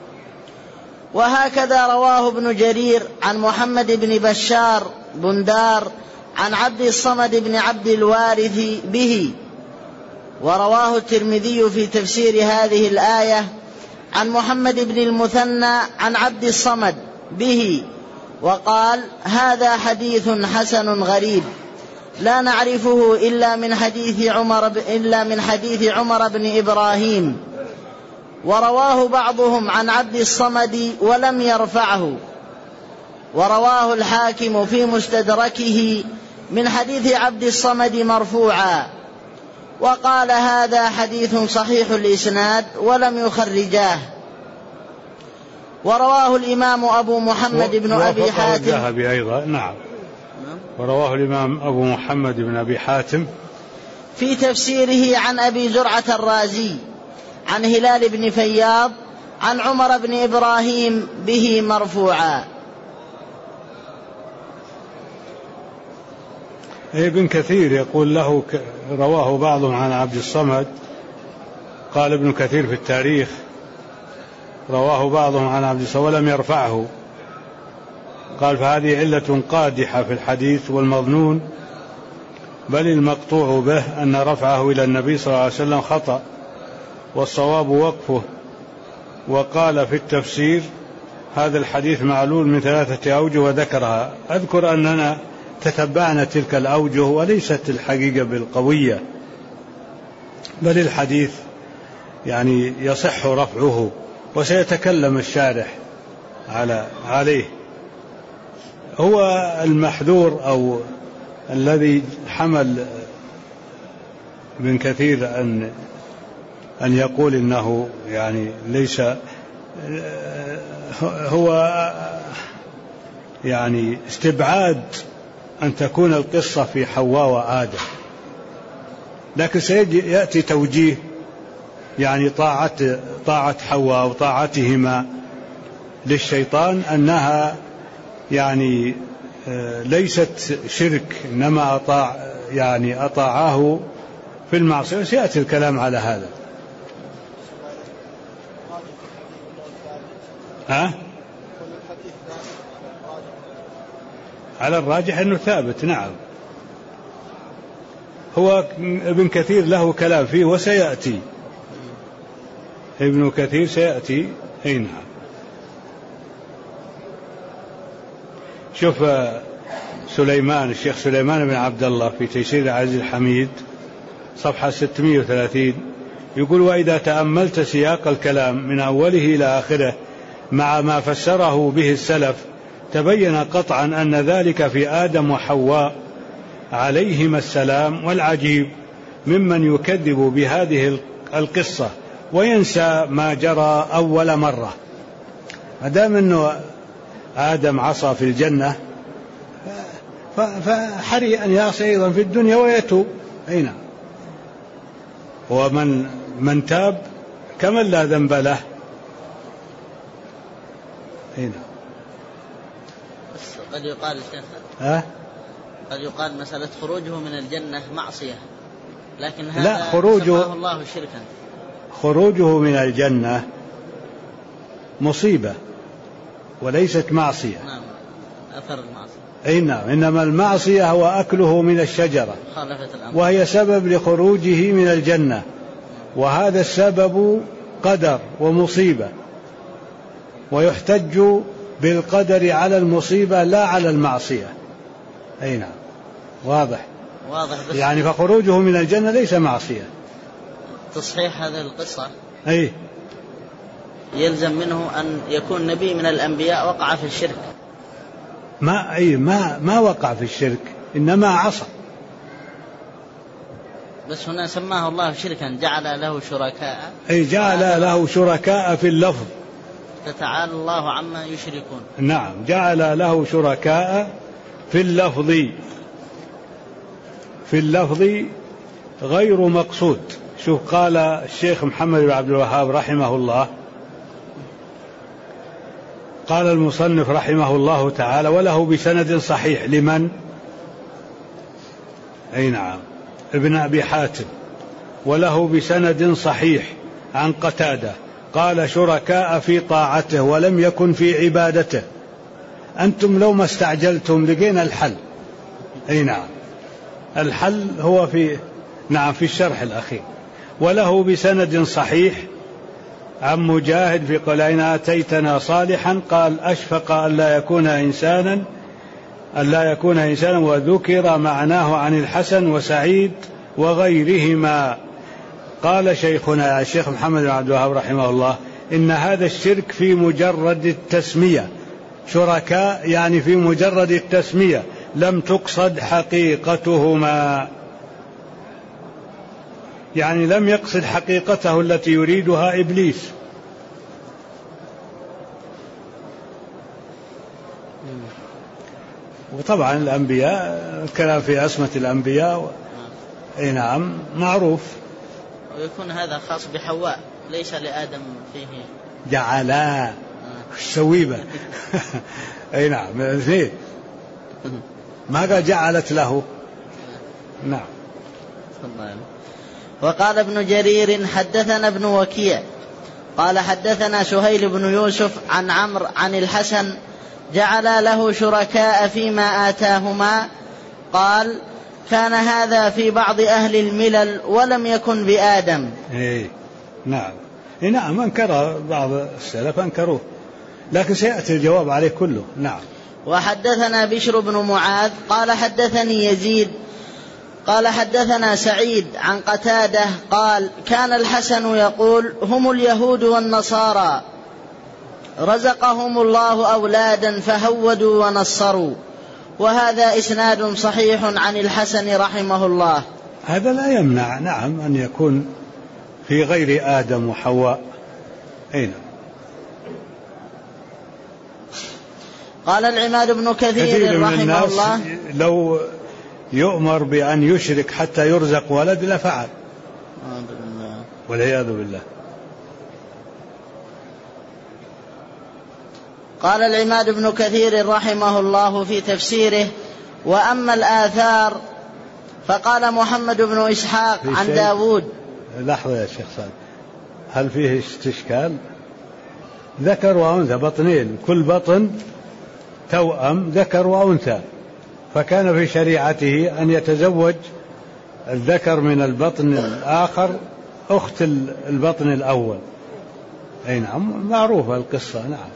S3: وهكذا رواه ابن جرير عن محمد بن بشار بندار عن عبد الصمد بن عبد الوارث به. ورواه الترمذي في تفسير هذه الآية عن محمد بن المثنى عن عبد الصمد به، وقال هذا حديث حسن غريب لا نعرفه إلا من حديث عمر بن إبراهيم. ورواه بعضهم عن عبد الصمد ولم يرفعه. ورواه الحاكم في مستدركه من حديث عبد الصمد مرفوعا، وقال هذا حديث صحيح الإسناد ولم يخرجاه. ورواه الإمام أبو محمد بن أبي حاتم
S1: الذهبي أيضا. نعم. ورواه الإمام أبو محمد بن أبي حاتم
S3: في تفسيره عن أبي زرعة الرازي عن هلال بن فياض عن عمر بن إبراهيم به مرفوعا.
S1: ابن كثير يقول له رواه بعضهم عن عبد الصمد، قال ابن كثير في التاريخ رواه بعضهم عن عبد الصمد ولم يرفعه، قال فهذه علة قادحة في الحديث والمظنون، بل المقطوع به أن رفعه إلى النبي صلى الله عليه وسلم خطأ، والصواب وقفه. وقال في التفسير هذا الحديث معلول من 3 أوجه وذكرها. أذكر أننا تتبعنا تلك الأوجه وليست الحقيقة بالقوية، بل الحديث يعني يصح رفعه، وسيتكلم الشارح عليه. هو المحذور أو الذي حمل ابن كثير أن يقول إنه يعني ليس هو يعني استبعاد أن تكون القصة في حواء وآدم، لكن سيأتي توجيه يعني طاعة حواء وطاعتهما للشيطان أنها يعني ليست شرك، إنما أطاعاه في المعصية. سيأتي الكلام على هذا. على الراجح أنه ثابت. نعم، هو ابن كثير له كلام فيه وسيأتي، ابن كثير سيأتي. أي نعم. شوف سليمان، الشيخ سليمان بن عبد الله في تيسير العزيز الحميد صفحة 630 يقول: وإذا تأملت سياق الكلام من أوله إلى آخره مع ما فسره به السلف تبين قطعا أن ذلك في آدم وحواء عليهما السلام. والعجيب ممن يكذب بهذه القصة وينسى ما جرى أول مرة. ما دام أنه آدم عصى في الجنة فحري أن يعصي أيضا في الدنيا ويتوب. أي نعم. ومن تاب كمن لا ذنب له. أي نعم.
S3: قد يقال شيخ قد يقال مسألة خروجه من الجنة معصية، لكن هذا
S1: لا، سماه
S3: الله شركا.
S1: خروجه من الجنة مصيبة وليست معصية.
S3: نعم، أثر المعصية.
S1: أي نعم، إنما المعصية هو أكله من الشجرة وهي سبب لخروجه من الجنة، وهذا السبب قدر ومصيبة، ويحتج بالقدر على المصيبة لا على المعصية. أي نعم، واضح. يعني فخروجه من الجنة ليس معصية.
S3: تصحيح هذه القصة
S1: أي
S3: يلزم منه أن يكون نبي من الأنبياء وقع في الشرك.
S1: ما وقع في الشرك، إنما عصى.
S3: بس هنا سماه الله شركا، جعل له شركاء.
S1: أي جعل له شركاء في اللفظ.
S3: فتعالى الله عما يشركون.
S1: نعم، جعل له شركاء في اللفظ غير مقصود. شوف قال الشيخ محمد بن عبد الوهاب رحمه الله، قال المصنف رحمه الله تعالى: وله بسند صحيح لمن؟ أي نعم، ابن أبي حاتم. وله بسند صحيح عن قتادة قال: شركاء في طاعته ولم يكن في عبادته. أنتم لو ما استعجلتم لقينا الحل. أي نعم، الحل هو في الشرح الأخير. وله بسند صحيح عن مجاهد في قول: إن آتيتنا صالحا قال: أشفق أن لا يكون إنسانا، وذكر معناه عن الحسن وسعيد وغيرهما. قال شيخنا الشيخ محمد بن عبد الوهاب رحمه الله: إن هذا الشرك في مجرد التسمية، شركاء يعني في مجرد التسمية، لم تقصد حقيقتهما، يعني لم يقصد حقيقته التي يريدها إبليس. وطبعا الأنبياء، الكلام في عصمة الأنبياء أي نعم معروف.
S3: ويكون هذا خاص بحواء ليس لآدم فيه.
S1: جعلا السويبة. أي نعم، الاثنين. ما قال جعلت له. نعم.
S3: وقال ابن جرير: حدثنا ابن وكيع قال حدثنا سهيل بن يوسف عن عمرو عن الحسن: جعل له شركاء فيما آتاهما. قال: كان هذا في بعض أهل الملل ولم يكن بآدم.
S1: نعم. نعم، أنكر بعض السلف، أنكروه، لكن سيأتي الجواب عليه كله. نعم.
S3: وحدثنا بشر بن معاذ قال حدثني يزيد قال حدثنا سعيد عن قتادة قال: كان الحسن يقول: هم اليهود والنصارى رزقهم الله أولادا فهودوا ونصروا. وهذا إسناد صحيح عن الحسن رحمه الله.
S1: هذا لا يمنع نعم أن يكون في غير آدم وحواء. أين؟
S3: قال العماد بن كثير رحمه الله:
S1: لو يؤمر بأن يشرك حتى يرزق ولد لفعل، والعياذ بالله.
S3: قال العماد بن كثير رحمه الله في تفسيره: وأما الآثار فقال محمد بن إسحاق عن داود.
S1: لحظة يا شيخ صالح، هل فيه استشكال؟ ذكر وأنثى، بطنين، كل بطن توأم ذكر وأنثى، فكان في شريعته أن يتزوج الذكر من البطن الآخر أخت البطن الأول. أي نعم، معروفة القصة. نعم.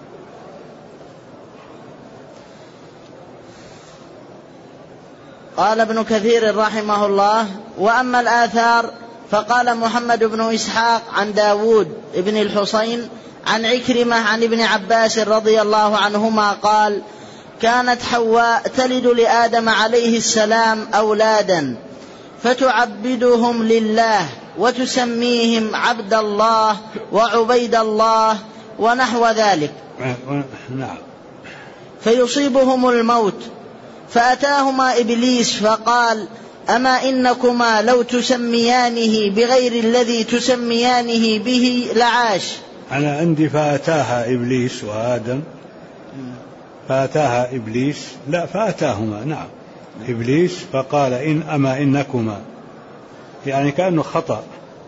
S3: قال ابن كثير رحمه الله: وأما الآثار فقال محمد بن إسحاق عن داود بن الحصين عن عكرمة عن ابن عباس رضي الله عنهما قال: كانت حواء تلد لآدم عليه السلام أولادا فتعبدهم لله وتسميهم عبد الله وعبيد الله ونحو ذلك، فيصيبهم الموت، فأتاهما إبليس فقال: أما إنكما لو تسميانه بغير الذي تسميانه به لعاش.
S1: أنا عندي فأتاها إبليس وآدم، فأتاها إبليس، لا فأتاهما، نعم، إبليس فقال: أما إنكما، يعني كأنه خطأ.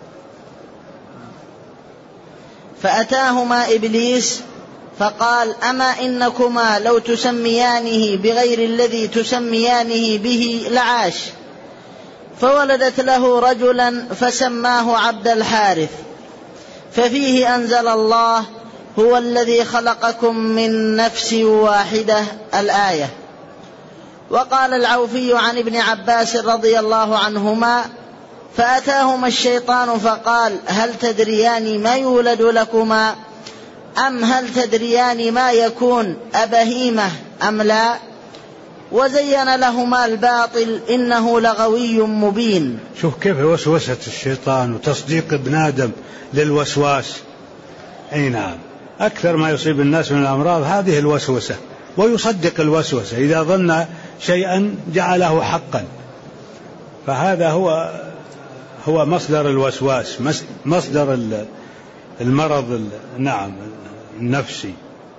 S3: فأتاهما إبليس فقال: أما إنكما لو تسميانه بغير الذي تسميانه به لعاش. فولدت له رجلا فسماه عبد الحارث، ففيه أنزل الله: هو الذي خلقكم من نفس واحدة، الآية. وقال العوفي عن ابن عباس رضي الله عنهما: فأتاهما الشيطان فقال: هل تدريان ما يولد لكما؟ أم هل تدريان ما يكون أبهيمة أم لا؟ وزين لهما الباطل إنه لغوي مبين.
S1: شوف كيف وسوسة الشيطان وتصديق ابن آدم للوسواس. أي نعم، أكثر ما يصيب الناس من الأمراض هذه الوسوسة، ويصدق الوسوسة إذا ظن شيئا جعله حقا، فهذا هو مصدر الوسواس، مصدر المرض، نعم، النفسي.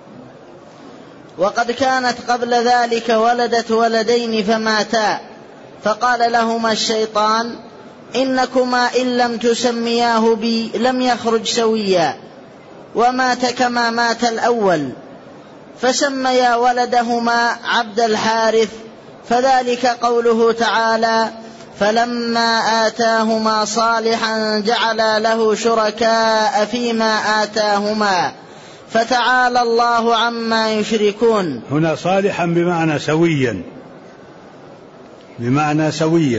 S3: وقد كانت قبل ذلك ولدت ولدين فماتا، فقال لهما الشيطان: إنكما إن لم تسمياه بي لم يخرج سويا، ومات كما مات الأول، فسميا ولدهما عبد الحارث، فذلك قوله تعالى: فلما آتاهما صالحا جعلا له شركاء فيما آتاهما فتعالى الله عما يشركون.
S1: هنا صالحا بمعنى سويا.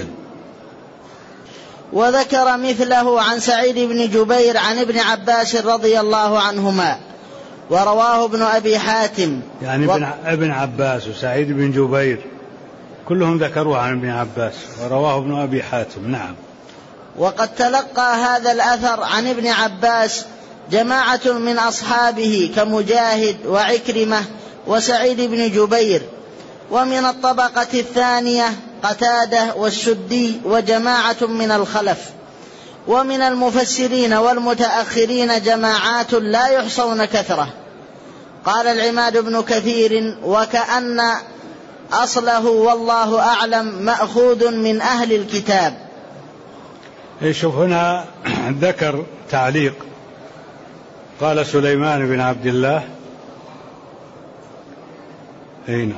S3: وذكر مثله عن سعيد بن جبير عن ابن عباس رضي الله عنهما، ورواه ابن أبي حاتم.
S1: يعني ابن عباس وسعيد بن جبير كلهم ذكروه عن ابن عباس، ورواه ابن أبي حاتم. نعم.
S3: وقد تلقى هذا الأثر عن ابن عباس جماعة من أصحابه كمجاهد وعكرمة وسعيد بن جبير، ومن الطبقة الثانية قتادة والسدي وجماعة من الخلف، ومن المفسرين والمتأخرين جماعات لا يحصون كثرة. قال العماد بن كثير: وكأن أصله والله أعلم مأخوذ من أهل الكتاب.
S1: شوف هنا ذكر تعليق، قال سليمان بن عبد الله: أين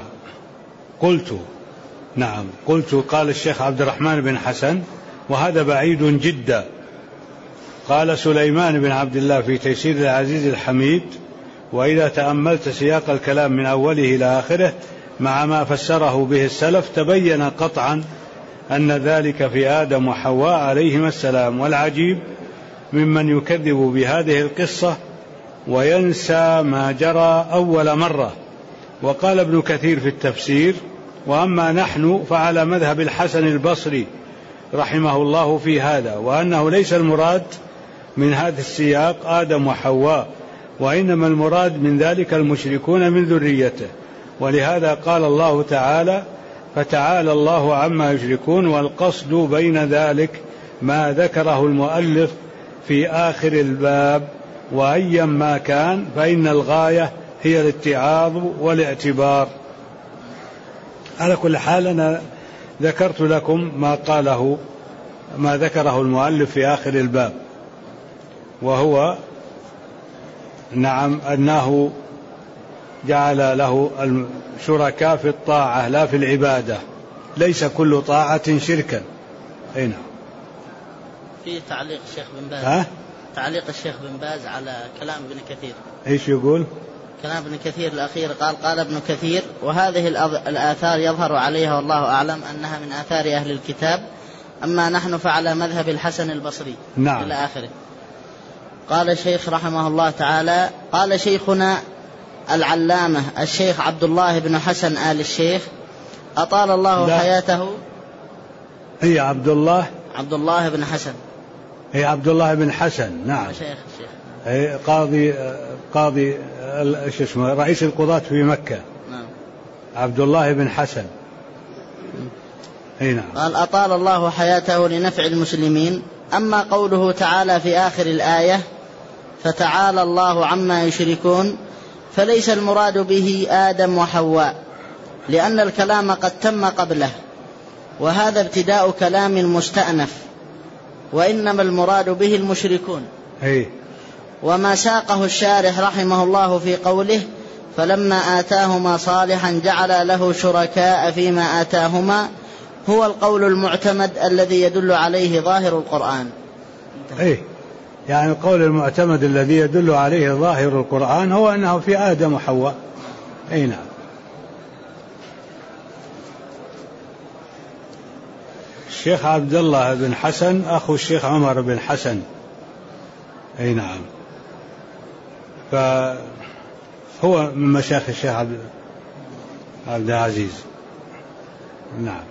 S1: قلت قال الشيخ عبد الرحمن بن حسن، وهذا بعيد جدا. قال سليمان بن عبد الله في تيسير العزيز الحميد: وإذا تأملت سياق الكلام من أوله إلى آخره مع ما فسره به السلف تبين قطعا أن ذلك في آدم وحواء عليهما السلام. والعجيب ممن يكذب بهذه القصة وينسى ما جرى أول مرة. وقال ابن كثير في التفسير: وأما نحن فعلى مذهب الحسن البصري رحمه الله في هذا، وأنه ليس المراد من هذا السياق آدم وحواء، وإنما المراد من ذلك المشركون من ذريته. ولهذا قال الله تعالى: فتعالى الله عما يشركون. والقصد بين ذلك ما ذكره المؤلف في آخر الباب، وأيا ما كان فإن الغاية هي الاتعاظ والاعتبار. على كل حال أنا ذكرت لكم ما ذكره المؤلف في آخر الباب، وهو نعم، أنه جعل له الشركاء في الطاعة لا في العبادة، ليس كل طاعة شركا. أي نعم.
S3: في تعليق الشيخ بن باز، تعليق الشيخ بن باز على كلام ابن كثير.
S1: ايش يقول؟
S3: كلام ابن كثير الأخير قال ابن كثير: وهذه الآثار يظهر عليها والله أعلم أنها من آثار أهل الكتاب، أما نحن فعلى مذهب الحسن البصري.
S1: نعم.
S3: إلى آخره. قال الشيخ رحمه الله تعالى: قال شيخنا العلامة الشيخ عبد الله بن حسن آل الشيخ أطال الله حياته.
S1: هي عبد الله
S3: بن حسن.
S1: هي عبد الله بن حسن. نعم.
S3: الشيخ
S1: قاضي ايش اسمه، رئيس القضاة في مكة.
S3: نعم.
S1: عبد الله بن حسن. نعم.
S3: قال: أطال الله حياته لنفع المسلمين. أما قوله تعالى في آخر الآية: فتعالى الله عما يشركون، فليس المراد به آدم وحواء، لأن الكلام قد تم قبله، وهذا ابتداء كلام مستأنف، وإنما المراد به المشركون. وما ساقه الشارح رحمه الله في قوله: فلما آتاهما صالحا جعل له شركاء فيما آتاهما، هو القول المعتمد الذي يدل عليه ظاهر القرآن.
S1: يعني القول المعتمد الذي يدل عليه ظاهر القرآن هو أنه في آدم وحواء. نعم. الشيخ عبد الله بن حسن أخو الشيخ عمر بن حسن. نعم. فهو من مشايخ الشيخ عبد العزيز. نعم.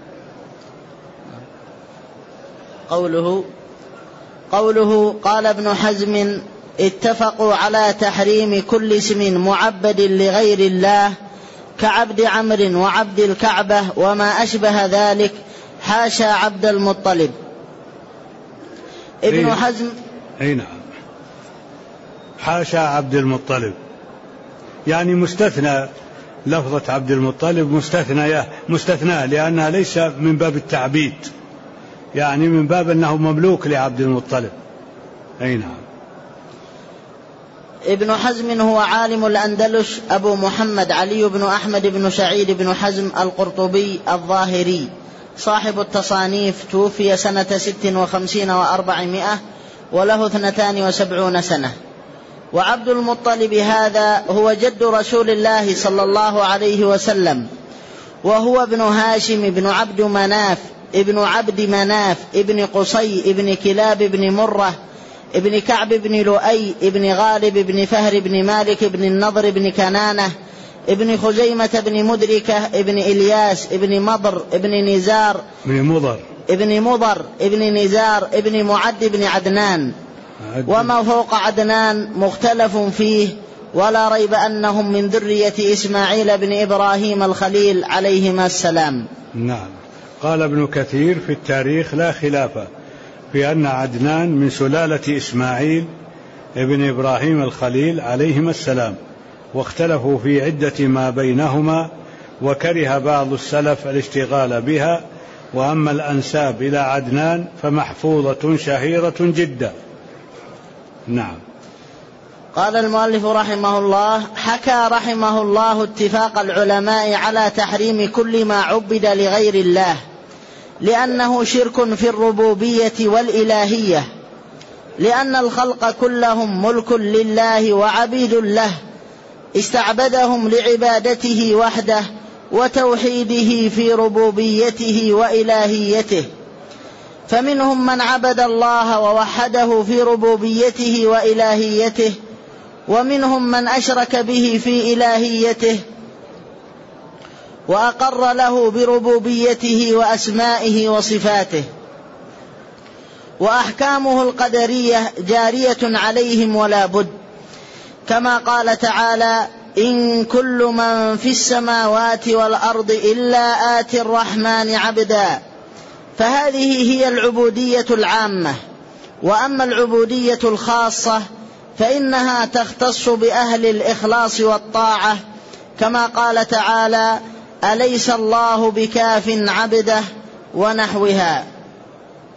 S3: قوله قال ابن حزم: اتفقوا على تحريم كل اسم معبد لغير الله كعبد عمرو وعبد الكعبة وما أشبه ذلك، حاشا عبد المطلب. ابن حزم.
S1: نعم. حاشا عبد المطلب، يعني مستثنى، لفظة عبد المطلب مستثنى لأنها ليس من باب التعبيد، يعني من باب أنه مملوك لعبد المطلب. نعم.
S3: ابن حزم هو عالم الأندلس أبو محمد علي بن أحمد بن سعيد بن حزم القرطبي الظاهري، صاحب التصانيف، توفي سنة 56 و400 وله 72 سنة. وعبد المطلب هذا هو جد رسول الله صلى الله عليه وسلم، وهو ابن هاشم بن عبد مناف ابن عبد مناف ابن قصي ابن كلاب ابن مرة ابن كعب ابن لؤي ابن غالب ابن فهر ابن مالك ابن النضر ابن كنانة ابن خزيمة ابن مدركة ابن إلياس ابن مضر ابن نزار ابن نزار ابن معد ابن عدنان. وما فوق عدنان مختلف فيه، ولا ريب أنهم من ذرية إسماعيل بن إبراهيم الخليل عليهما السلام.
S1: نعم. قال ابن كثير في التاريخ: لا خلاف في أن عدنان من سلالة إسماعيل ابن إبراهيم الخليل عليهما السلام، واختلفوا في عدة ما بينهما، وكره بعض السلف الاشتغال بها، وأما الأنساب إلى عدنان فمحفوظة شهيرة جدا. نعم.
S3: قال المؤلف رحمه الله: حكى رحمه الله اتفاق العلماء على تحريم كل ما عبد لغير الله، لأنه شرك في الربوبية والإلهية، لأن الخلق كلهم ملك لله وعبيد له، استعبدهم لعبادته وحده وتوحيده في ربوبيته وإلهيته، فمنهم من عبد الله ووحده في ربوبيته وإلهيته، ومنهم من أشرك به في إلهيته وأقر له بربوبيته وأسمائه وصفاته. وأحكامه القدرية جارية عليهم ولا بد، كما قال تعالى: إن كل من في السماوات والأرض إلا آتي الرحمن عبدا. فهذه هي العبودية العامة. وأما العبودية الخاصة فإنها تختص بأهل الإخلاص والطاعة، كما قال تعالى: أليس الله بكاف عبده، ونحوها.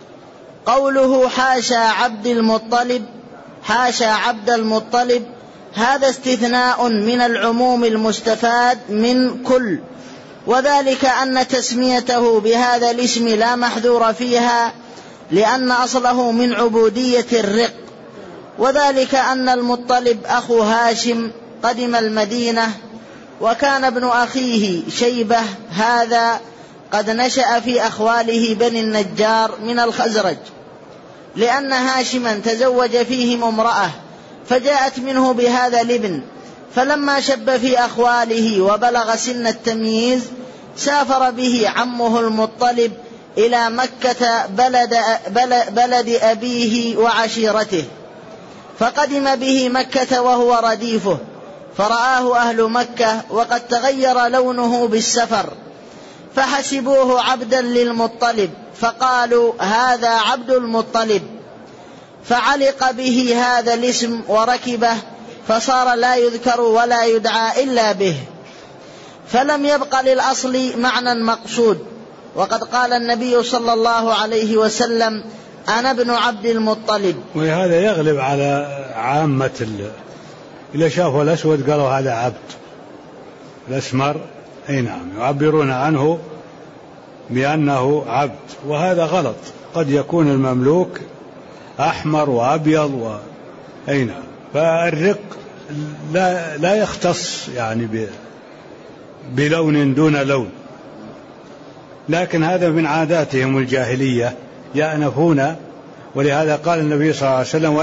S3: قوله حاشا عبد المطلب هذا استثناء من العموم المستفاد من كل، وذلك أن تسميته بهذا الاسم لا محذور فيها، لأن أصله من عبودية الرق، وذلك أن المطلب أخو هاشم قدم المدينة، وكان ابن أخيه شيبة هذا قد نشأ في أخواله بني النجار من الخزرج، لأن هاشما تزوج فيهم امرأة فجاءت منه بهذا الابن، فلما شب في أخواله وبلغ سن التمييز سافر به عمه المطلب إلى مكة بلد أبيه وعشيرته، فقدم به مكة وهو رديفه، فرآه أهل مكة وقد تغير لونه بالسفر، فحسبوه عبدا للمطلب، فقالوا هذا عبد المطلب، فعلق به هذا الاسم وركبه، فصار لا يذكر ولا يدعى إلا به، فلم يبق للأصل معنى مقصود. وقد قال النبي صلى الله عليه وسلم أنا ابن عبد المطلب.
S1: وهذا يغلب على عامة إذا شافوا الأسود قالوا هذا عبد، الأسمر أي نعم يعبرون عنه بأنه عبد، وهذا غلط، قد يكون المملوك أحمر وأبيض أي نعم، فالرق لا يختص يعني بلون دون لون، لكن هذا من عاداتهم الجاهلية يأنفون، ولهذا قال النبي صلى الله عليه وسلم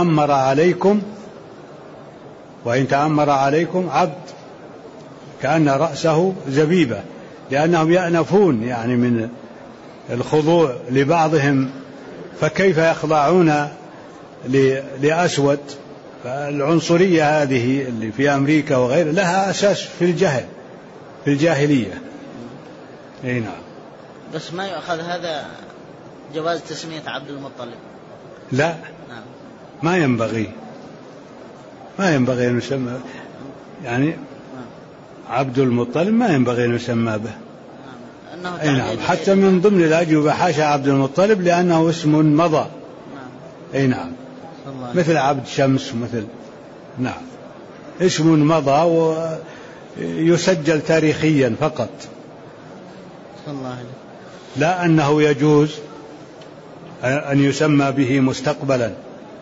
S1: وإن تأمر عليكم عبد كأن رأسه زبيبة، لأنهم يأنفون يعني من الخضوع لبعضهم، فكيف يخضعون لأسود؟ فالعنصرية هذه اللي في أمريكا وغيرها لها أساس في الجهل في الجاهلية. أي نعم.
S3: بس ما يؤخذ هذا جواز تسمية عبد المطلب؟
S1: لا
S3: نعم.
S1: ما ينبغي أن يسمى يعني عبد المطلب، ما ينبغي أن يسمى به. أي نعم. حتى من ضمن الأجوبة حاشا عبد المطلب لأنه اسم مضى. أي نعم. مثل عبد شمس مثل نعم اسم مضى ويسجل تاريخيا فقط، لا أنه يجوز أن يسمى به مستقبلا.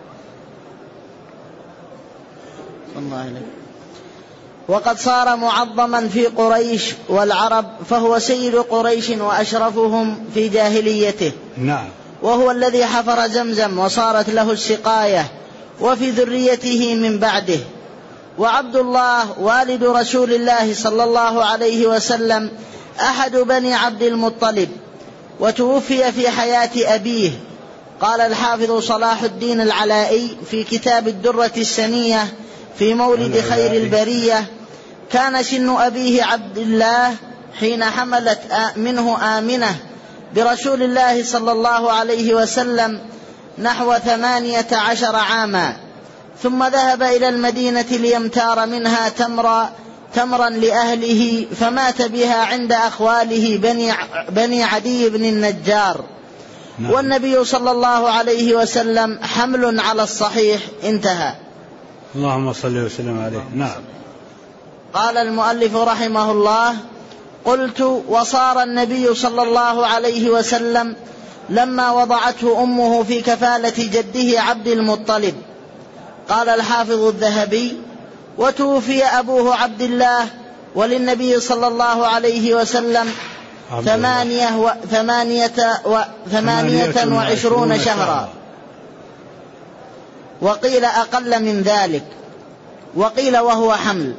S3: وقد صار معظما في قريش والعرب، فهو سيد قريش وأشرفهم في جاهليته.
S1: نعم.
S3: وهو الذي حفر زمزم وصارت له السقاية، وفي ذريته من بعده. وعبد الله والد رسول الله صلى الله عليه وسلم أحد بني عبد المطلب، وتوفي في حياة أبيه. قال الحافظ صلاح الدين العلائي في كتاب الدرة السنية في مولد خير البرية: كان سن أبيه عبد الله حين حملت منه آمنة برسول الله صلى الله عليه وسلم نحو 18 عاما، ثم ذهب إلى المدينة ليمتار منها تمرا لأهله، فمات بها عند أخواله بني عدي بن النجار.
S1: نعم.
S3: والنبي صلى الله عليه وسلم حمل على الصحيح. انتهى.
S1: اللهم صل وسلم عليه. نعم.
S3: قال المؤلف رحمه الله: قلت: وصار النبي صلى الله عليه وسلم لما وضعته أمه في كفالة جده عبد المطلب. قال الحافظ الذهبي: وتوفي أبوه عبد الله وللنبي صلى الله عليه وسلم 28 شهرا، وقيل أقل من ذلك، وقيل وهو حمل.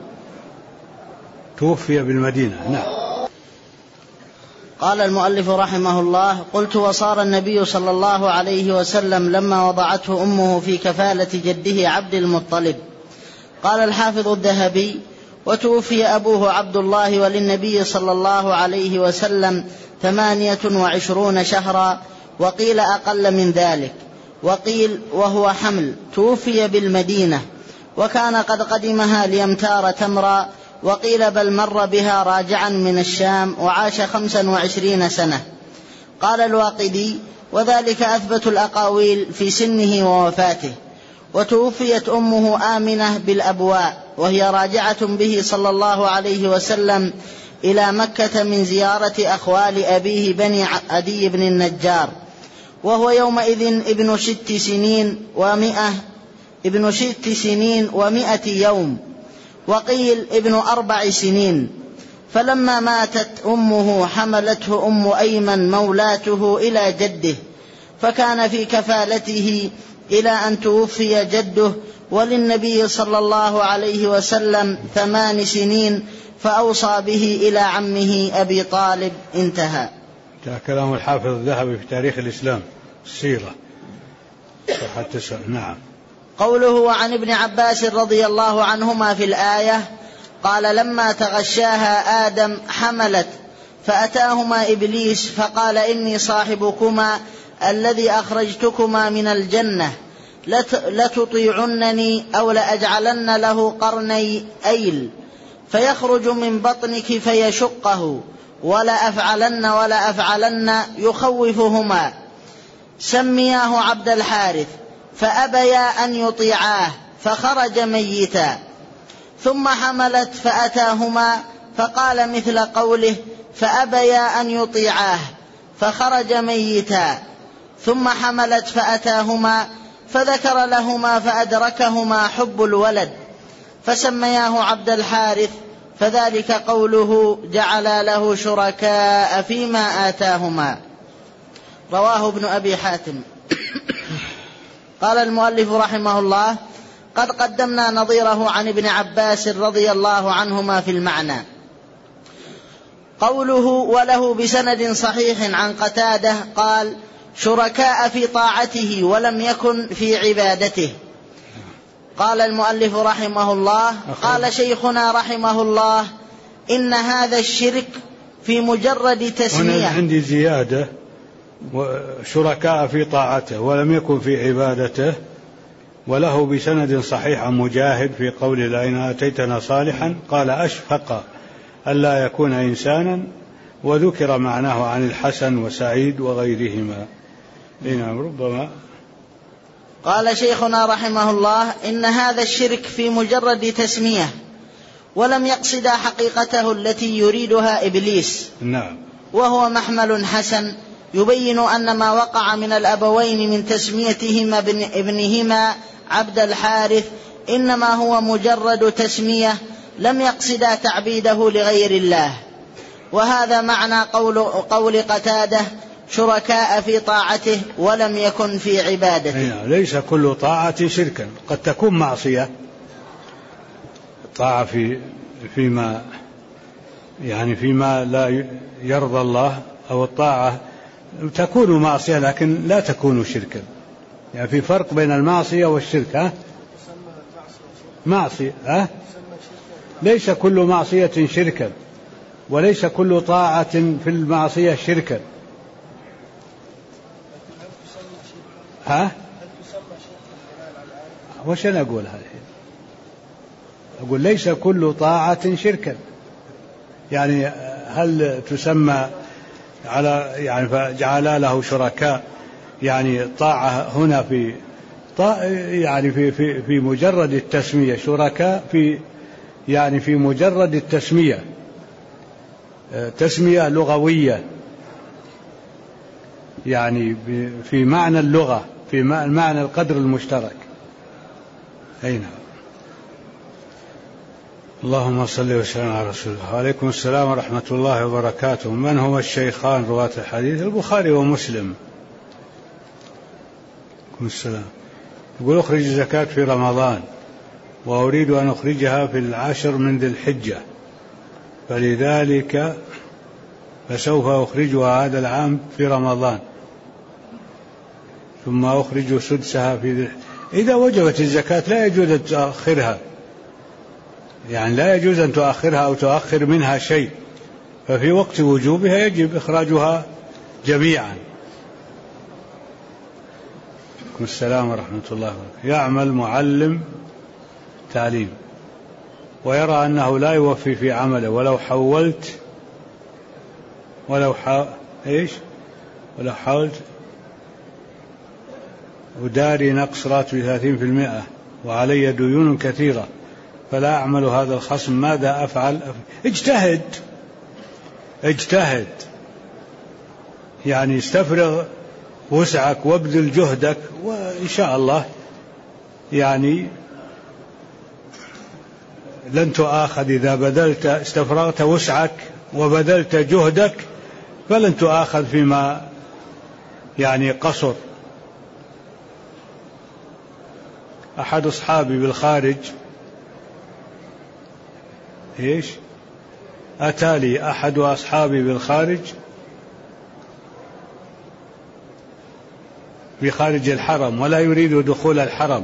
S1: توفي بالمدينة. نعم.
S3: قال المؤلف رحمه الله: قلت: وصار النبي صلى الله عليه وسلم لما وضعته أمه في كفالة جده عبد المطلب. قال الحافظ الذهبي: وتوفي أبوه عبد الله وللنبي صلى الله عليه وسلم 28 شهرا، وقيل أقل من ذلك، وقيل وهو حمل. توفي بالمدينة، وكان قد قدمها ليمتار تمرا، وقيل بل مر بها راجعا من الشام، وعاش 25 سنة. قال الواقدي: وذلك أثبت الأقاويل في سنه ووفاته. وتوفيت أمه آمنة بالأبواء وهي راجعة به صلى الله عليه وسلم إلى مكة من زيارة أخوال أبيه بني عدي بن النجار، وهو يومئذ ابن 6 سنين و100 يوم، وقيل ابن 4 سنين. فلما ماتت أمه حملته أم أيمن مولاته إلى جده، فكان في كفالته إلى أن توفي جده، وللنبي صلى الله عليه وسلم 8 سنين، فأوصى به إلى عمه أبي طالب. انتهى.
S1: كلام الحافظ الذهبي في تاريخ الإسلام السيرة حتى نعم.
S3: قوله عن ابن عباس رضي الله عنهما في الآية قال لما تغشاها آدم حملت، فأتاهما إبليس فقال إني صاحبكما الذي أخرجتكما من الجنة، لتطيعنني أو لأجعلن له قرني أيل فيخرج من بطنك فيشقه، ولا أفعلن يخوفهما. سمياه عبد الحارث، فأبيا أن يطيعاه فخرج ميتا. ثم حملت فأتاهما فقال مثل قوله فأبيا أن يطيعاه فخرج ميتا. ثم حملت فأتاهما فذكر لهما فأدركهما حب الولد فسمياه عبد الحارث، فذلك قوله جعل له شركاء فيما آتاهما. رواه ابن أبي حاتم. قال المؤلف رحمه الله قد قدمنا نظيره عن ابن عباس رضي الله عنهما في المعنى. قوله وله بسند صحيح عن قتادة قال شركاء في طاعته ولم يكن في عبادته. قال المؤلف رحمه الله قال شيخنا رحمه الله إن هذا الشرك في مجرد تسمية.
S1: هنا عندي زيادة شركاء في طاعته ولم يكن في عبادته، وله بسند صحيح عن مجاهد في قول لئن آتيتنا صالحا قال أشفق ألا يكون إنسانا، وذكر معناه عن الحسن وسعيد وغيرهما. ربما
S3: قال شيخنا رحمه الله إن هذا الشرك في مجرد تسمية ولم يقصد حقيقته التي يريدها إبليس.
S1: نعم.
S3: وهو محمل حسن يبين أن ما وقع من الأبوين من تسميتهما ابنهما عبد الحارث إنما هو مجرد تسمية لم يقصدا تعبيده لغير الله. وهذا معنى قول قتادة شركاء في طاعته ولم يكن في عبادته.
S1: ليس كل طاعة شركا، قد تكون معصية طاعة فيما لا يرضى الله، أو الطاعة تكون معصية لكن لا تكون شركا. يعني في فرق بين المعصية والشرك. معصية ليس كل معصية شركا، وليس كل طاعة في المعصية شركا. وش أنا أقول هذا؟ أقول ليس كل طاعة شركا. يعني هل تسمى على فجعل له شركاء، يعني طاعة هنا في مجرد التسمية، شركاء في مجرد التسمية، تسمية لغوية، يعني في معنى اللغة، في معنى القدر المشترك. أين؟ اللهم صل وسلم على رسول الله. وعليكم السلام ورحمة الله وبركاته. من هما الشيخان رواة الحديث؟ البخاري ومسلم. عليكم السلام. يقول أخرج الزكاة في رمضان وأريد أن أخرجها في 10 من ذي الحجة، فلذلك فسوف أخرجها هذا العام في رمضان، ثم أخرج سدسها في إذا وجبت الزكاة لا يجوز أن تؤخرها، يعني لا يجوز أن تؤخرها أو تؤخر منها شيء، ففي وقت وجوبها يجب إخراجها جميعا. السلام ورحمة الله وبركاته. يعمل معلم تعليم ويرى أنه لا يوفي في عمله ولو حاولت وداري نقص راتبي 30% وعلي ديون كثيرة فلا أعمل هذا الخصم، ماذا أفعل؟ اجتهد يعني استفرغ وسعك وابذل جهدك، وإن شاء الله يعني لن تؤاخذ. إذا استفرغت وسعك وبذلت جهدك فلن تؤاخذ فيما يعني قصر. أحد أصحابي بالخارج أتالي أحد أصحابي بالخارج بخارج الحرم ولا يريد دخول الحرم،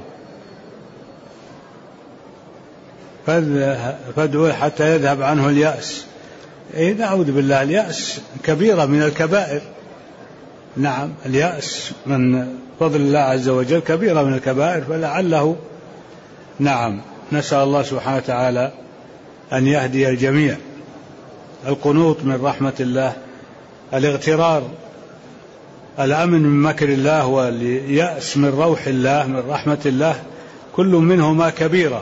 S1: فادعوه حتى يذهب عنه اليأس. نعوذ بالله، اليأس كبيرة من الكبائر. نعم، اليأس من فضل الله عز وجل كبيرة من الكبائر، فلعله نعم. نسأل الله سبحانه وتعالى أن يهدي الجميع. القنوط من رحمة الله، الاغترار، الأمن من مكر الله، واليأس من روح الله من رحمة الله، كل منهما كبيرة.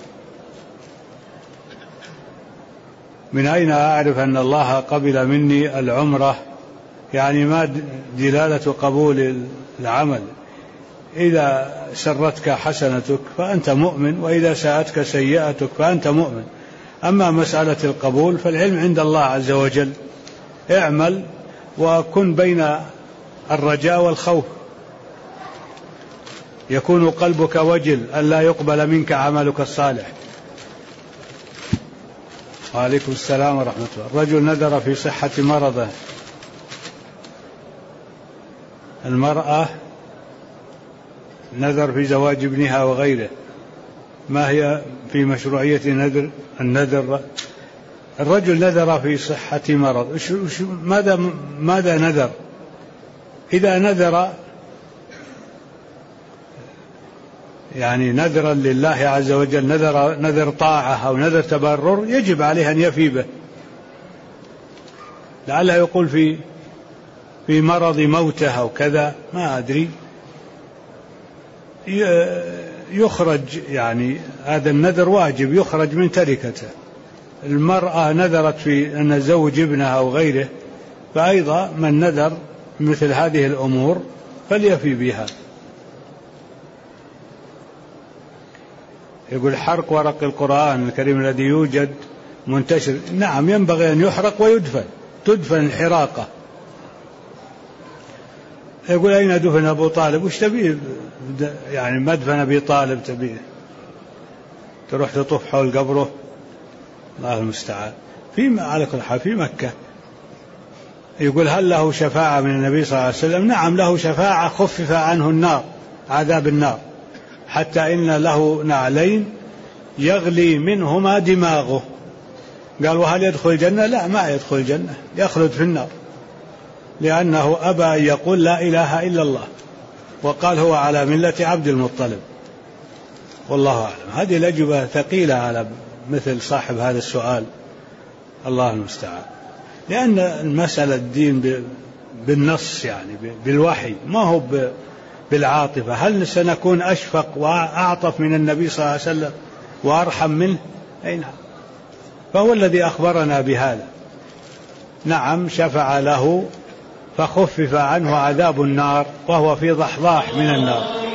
S1: من أين أعرف أن الله قبل مني العمرة؟ يعني ما دلالة قبول العمل؟ إذا سرتك حسنتك فأنت مؤمن، وإذا ساءتك سيئتك فأنت مؤمن. أما مسألة القبول فالعلم عند الله عز وجل. اعمل وكن بين الرجاء والخوف، يكون قلبك وجل أن لا يقبل منك عملك الصالح. وعليكم السلام ورحمة الله. رجل نذر في صحة مرضه، المرأة نذر في زواج ابنها وغيره، ما هي في مشروعية النذر؟ الرجل نذر في صحة مرض، ماذا نذر؟ إذا نذر يعني نذرا لله عز وجل، نذر طاعة أو نذر تبرر، يجب عليه أن يفي به. لعله يقول في مرض موته أو كذا، ما أدري، يخرج يعني هذا النذر واجب، يخرج من تركته. المرأة نذرت في أن زوج ابنها أو غيره، فأيضا من نذر مثل هذه الأمور فليفي بها. يقول حرق ورق القرآن الكريم الذي يوجد منتشر، نعم ينبغي أن يحرق ويدفن، تدفن الحراقة. يقول أين دفن أبو طالب؟ وش تبيه يعني مدفن أبي طالب؟ تبيه تروح تطوف حول قبره؟ الله المستعان. على كل حال في مكة. يقول هل له شفاعة من النبي صلى الله عليه وسلم؟ نعم له شفاعة، خفف عنه النار، عذاب النار، حتى إن له نعلين يغلي منهما دماغه. قال وهل يدخل الجنة؟ لا، ما يدخل الجنة، يخلد في النار، لأنه أبى أن يقول لا إله إلا الله، وقال هو على ملة عبد المطلب. والله أعلم. هذه الأجوبة ثقيلة على مثل صاحب هذا السؤال، الله المستعان. لأن المسألة الدين بالنص، يعني بالوحي، ما هو بالعاطفة. هل سنكون أشفق وأعطف من النبي صلى الله عليه وسلم وأرحم منه؟ أي نعم، فهو الذي أخبرنا بهذا. نعم شفع له فخفف عنه عذاب النار وهو في ضحضاح من النار.